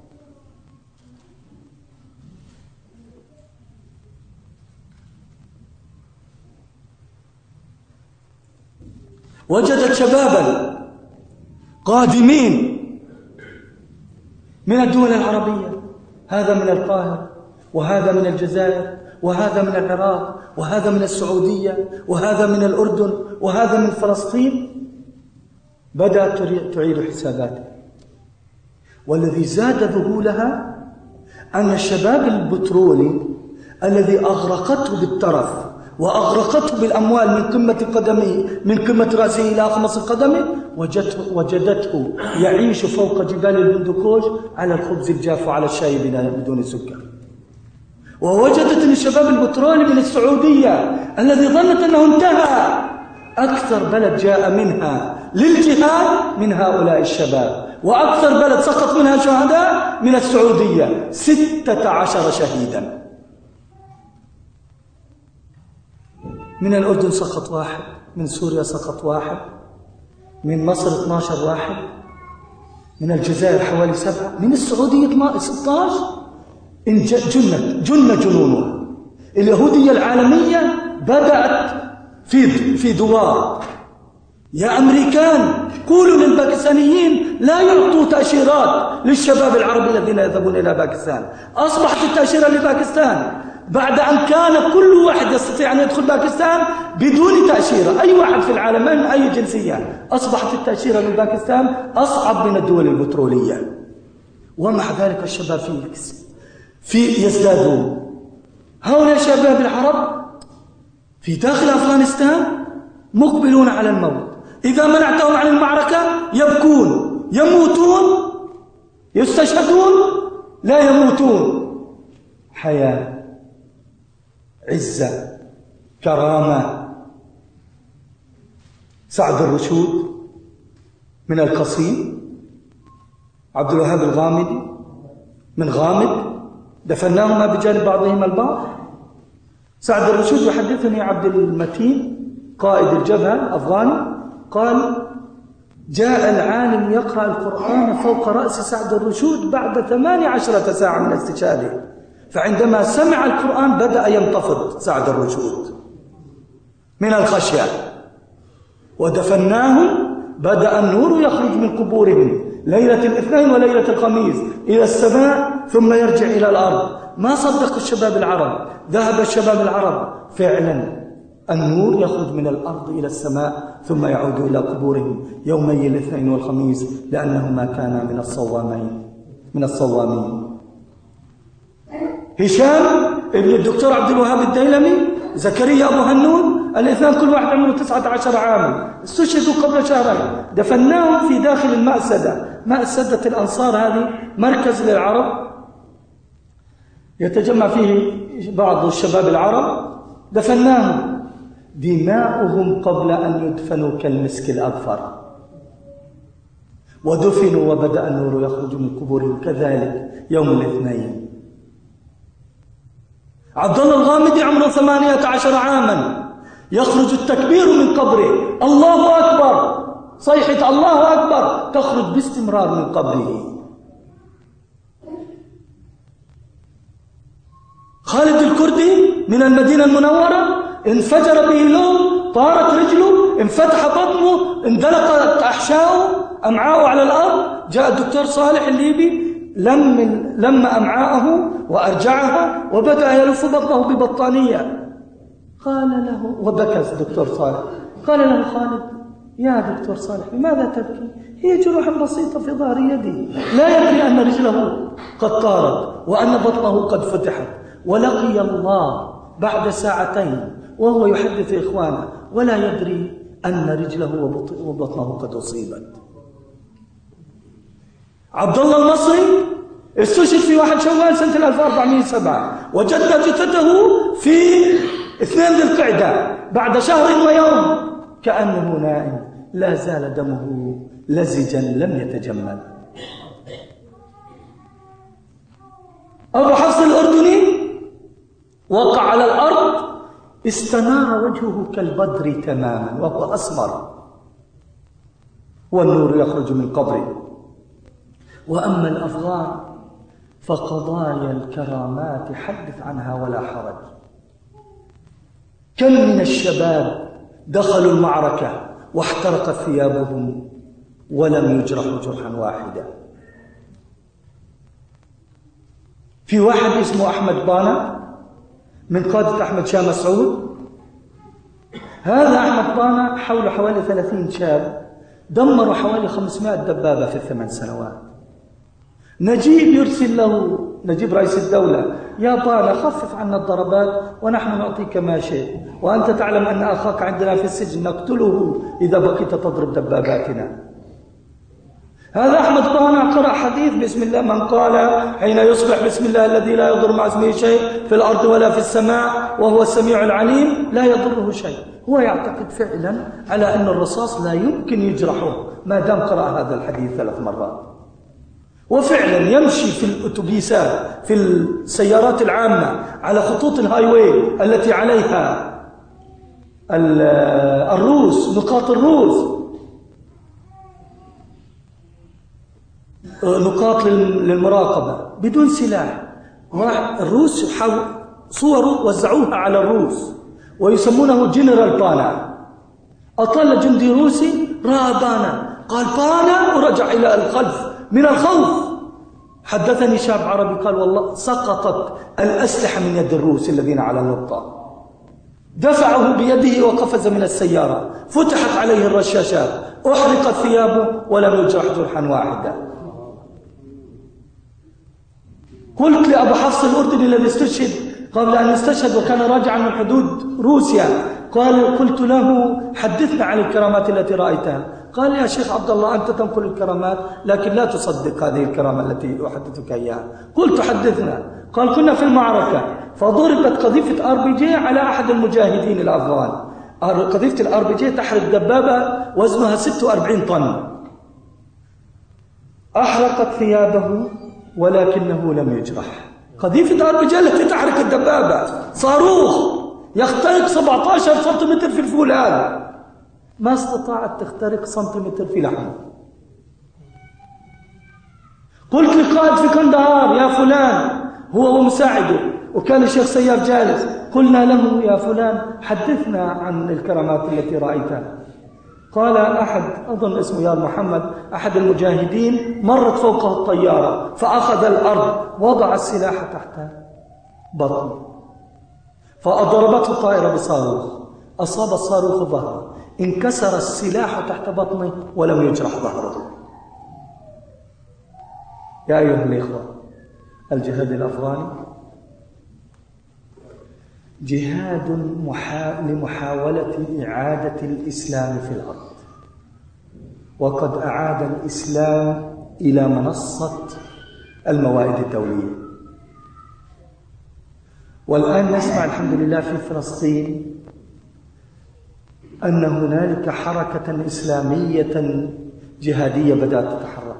Speaker 1: وجدت شبابا قادمين من الدول العربية، هذا من القاهرة وهذا من الجزائر وهذا من العراق وهذا من السعودية وهذا من الأردن وهذا من فلسطين. بدأت تعيد حساباتها، والذي زاد ذهولها أن الشباب البترولي الذي أغرقته بالترف وأغرقته بالأموال من قمة قدمه من قمة رأسه إلى أخمص قدمه، وجدته, وجدته يعيش فوق جبال البندقوش على الخبز الجاف وعلى الشاي بدون سكر. ووجدت أن الشباب البترولي من السعودية الذي ظنت أنه انتهى، أكثر بلد جاء منها للجهاد من هؤلاء الشباب، وأكثر بلد سقط منها شهداء من السعودية، ستة عشر شهيدا. من الأردن سقط واحد، من سوريا سقط واحد، من مصر اثني عشر واحد، من الجزائر حوالي سبعة، من السعودية ستة عشر. إن جنة جن جنونها. اليهودية العالمية بدأت في في دوار. يا أمريكان قولوا للباكستانيين لا يعطوا تأشيرات للشباب العربي الذين يذهبون إلى باكستان. أصبحت التأشيرة لباكستان بعد أن كان كل واحد يستطيع أن يدخل باكستان بدون تأشيرة، أي واحد في العالم من أي جنسية. أصبحت التأشيرة لباكستان أصعب من الدول البترولية، ومع ذلك الشباب في في يزدادون. هؤلاء الشباب العرب في داخل أفغانستان مقبلون على الموت، إذا منعتهم عن المعركة يبكون، يموتون، يستشهدون، لا يموتون. حياة، عزة، كرامة. سعد الرشود من القصيم، عبد الوهاب الغامدي من غامد، دفناهما بجانب بعضهما البعض. سعد الرشود يحدثني عبد المتين قائد الجبهة الأفغاني قال جاء العالم يقرأ القرآن فوق رأس سعد الرشود بعد ثمان عشرة ساعة من استشهاده، فعندما سمع القرآن بدأ ينتفض سعد الرشود من الخشية. ودفناهم بدأ النور يخرج من قبورهم ليلة الاثنين وليلة الخميس إلى السماء ثم يرجع إلى الأرض. ما صدق الشباب العرب، ذهب الشباب العرب فعلا النور يخرج من الأرض إلى السماء ثم يعود إلى قبورهم يومي الاثنين والخميس لأنهما كانا من الصوامين من الصوامين. هشام ابن الدكتور عبد الوهاب الديلمي، زكريا أبو هنون، الاثنان كل واحد عمره تسعة عشر عاما، استشهدوا قبل شهرين. دفناهم في داخل المأسدة. مأسدة الأنصار هذه مركز للعرب يتجمع فيه بعض الشباب العرب. دفناهم، دماؤهم قبل أن يدفنوا كالمسك الأظفر، ودفنوا وبدأ النور يخرج من قبورهم كذلك يوم الاثنين. عبد الله الغامدي عمره ثمانية عشر عاما، يخرج التكبير من قبره، الله أكبر، صيحة الله أكبر تخرج باستمرار من قبره. خالد الكردي من المدينة المنورة انفجر به لون، طارت رجله، انفتح بطنه، اندلقت أحشاؤه، أمعاؤه على الأرض. جاء الدكتور صالح الليبي لم لم أمعاءه وأرجعها وبدأ يلف بطنه ببطانية. قال له، وبكى الدكتور صالح، قال له خالد: يا دكتور صالح لماذا تبكي؟ هي جروح بسيطة في ظهر يدي، لا يدري أن رجله قد طارت وأن بطنه قد فتحت. ولقي الله بعد ساعتين وهو يحدث إخوانه ولا يدري أن رجله وبطنه قد أصيبت. عبد الله المصري استشهد في واحد شوال سنة ألف وأربعمائة وسبعة، وجد جثته في اثنين ذي القعدة بعد شهر ويوم كأنه نائم، لا زال دمه لزجا لم يتجمد. أبو حفص الأردني وقع على الأرض، استنار وجهه كالبدر تماما وهو أسمر والنور يخرج من قبره. وأما الأفغان فقضايا الكرامات حدث عنها ولا حرج. كم من الشباب دخلوا المعركة واحترقت ثيابهم ولم يجرحوا جرحا واحدا. في واحد اسمه أحمد بانا من قادة أحمد شاه مسعود. هذا أحمد بانا حوله حوالي ثلاثين شاب، دمروا حوالي خمسمائة دبابة في الثمان سنوات. نجيب يرسل له، نجيب رئيس الدولة: يا بانا خفف عنا الضربات ونحن نعطيك ما شئت، وأنت تعلم أن أخاك عندنا في السجن نقتله إذا بقيت تضرب دباباتنا. هذا أحمد بانا قرأ حديث بسم الله: من قال حين يصبح بسم الله الذي لا يضر مع اسمه شيء في الأرض ولا في السماء وهو السميع العليم لا يضره شيء. هو يعتقد فعلا على أن الرصاص لا يمكن يجرحه ما دام قرأ هذا الحديث ثلاث مرات. وفعلا يمشي في الأتوبيسات في السيارات العامة على خطوط الهايواي التي عليها الروس، نقاط الروس، نقاط للمراقبة بدون سلاح. الروس صوروا وزعوها على الروس ويسمونه جنرال بانا. أطل جندي روسي رأى بانا قال بانا ورجع إلى الخلف من الخوف. حدثني شاب عربي قال: والله سقطت الأسلحة من يد الروس الذين على النقطة. دفعه بيده وقفز من السيارة، فتحت عليه الرشاشات، أحرقت ثيابه ولم يجرح جرحا واحدا. قلت لأبو حفص الأردني الذي استشهد قبل أن يستشهد وكان راجعا من حدود روسيا، قال قلت له: حدثنا عن الكرامات التي رأيتها. قال: يا شيخ عبد الله أنت تنقل الكرامات لكن لا تصدق هذه الكرامة التي أحدثك إياها. قلت: حدثنا. قال: كنا في المعركة فضربت قذيفة آر بي جي على أحد المجاهدين الأفغان. قذيفة الآر بي جي تحرق دبابة وزنها ستة وأربعين طن، أحرقت ثيابه ولكنه لم يجرح. قذيفة آر بي جي التي تحرق الدبابة صاروخ يخترق سبعة عشر سنتيمتر في الفولاذ، ما استطاعت تخترق سنتيمتر في لحمه. قلت لقائد في كندهار: يا فلان، هو ومساعده وكان الشيخ سياف جالس، قلنا له: يا فلان حدثنا عن الكرامات التي رأيتها. قال أحد أظن اسمه يا محمد أحد المجاهدين مرت فوقه الطيارة فأخذ الأرض وضع السلاح تحت بطنه فأضربته الطائرة بصاروخ أصاب الصاروخ ظهره انكسر السلاح تحت بطنه ولم يجرح ظهره. يا أيها الإخوة الجهاد الأفغاني جهاد محا... لمحاولة إعادة الإسلام في الأرض، وقد أعاد الإسلام إلى منصة الموائد الدولية. والآن نسمع الحمد لله في فلسطين أن هنالك حركة إسلامية جهادية بدأت تتحرك،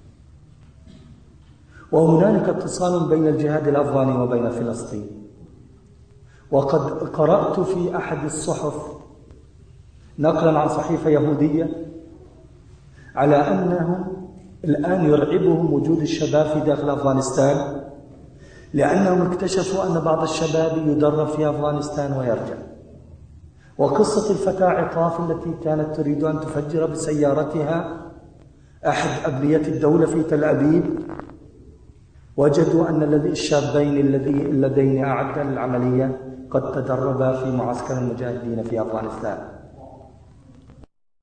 Speaker 1: وهنالك اتصال بين الجهاد الأفغاني وبين فلسطين. وقد قرأت في أحد الصحف نقلا عن صحيفة يهودية على أنهم الآن يرعبهم وجود الشباب في داخل أفغانستان، لأنهم اكتشفوا أن بعض الشباب يدرب في أفغانستان ويرجع. وقصة الفتاة عطاف التي كانت تريد أن تفجر بسيارتها أحد أبنية الدولة في تل أبيب، وجدوا أن الشابين اللذين أعدا العملية قد تدربا في معسكر المجاهدين في أفغانستان.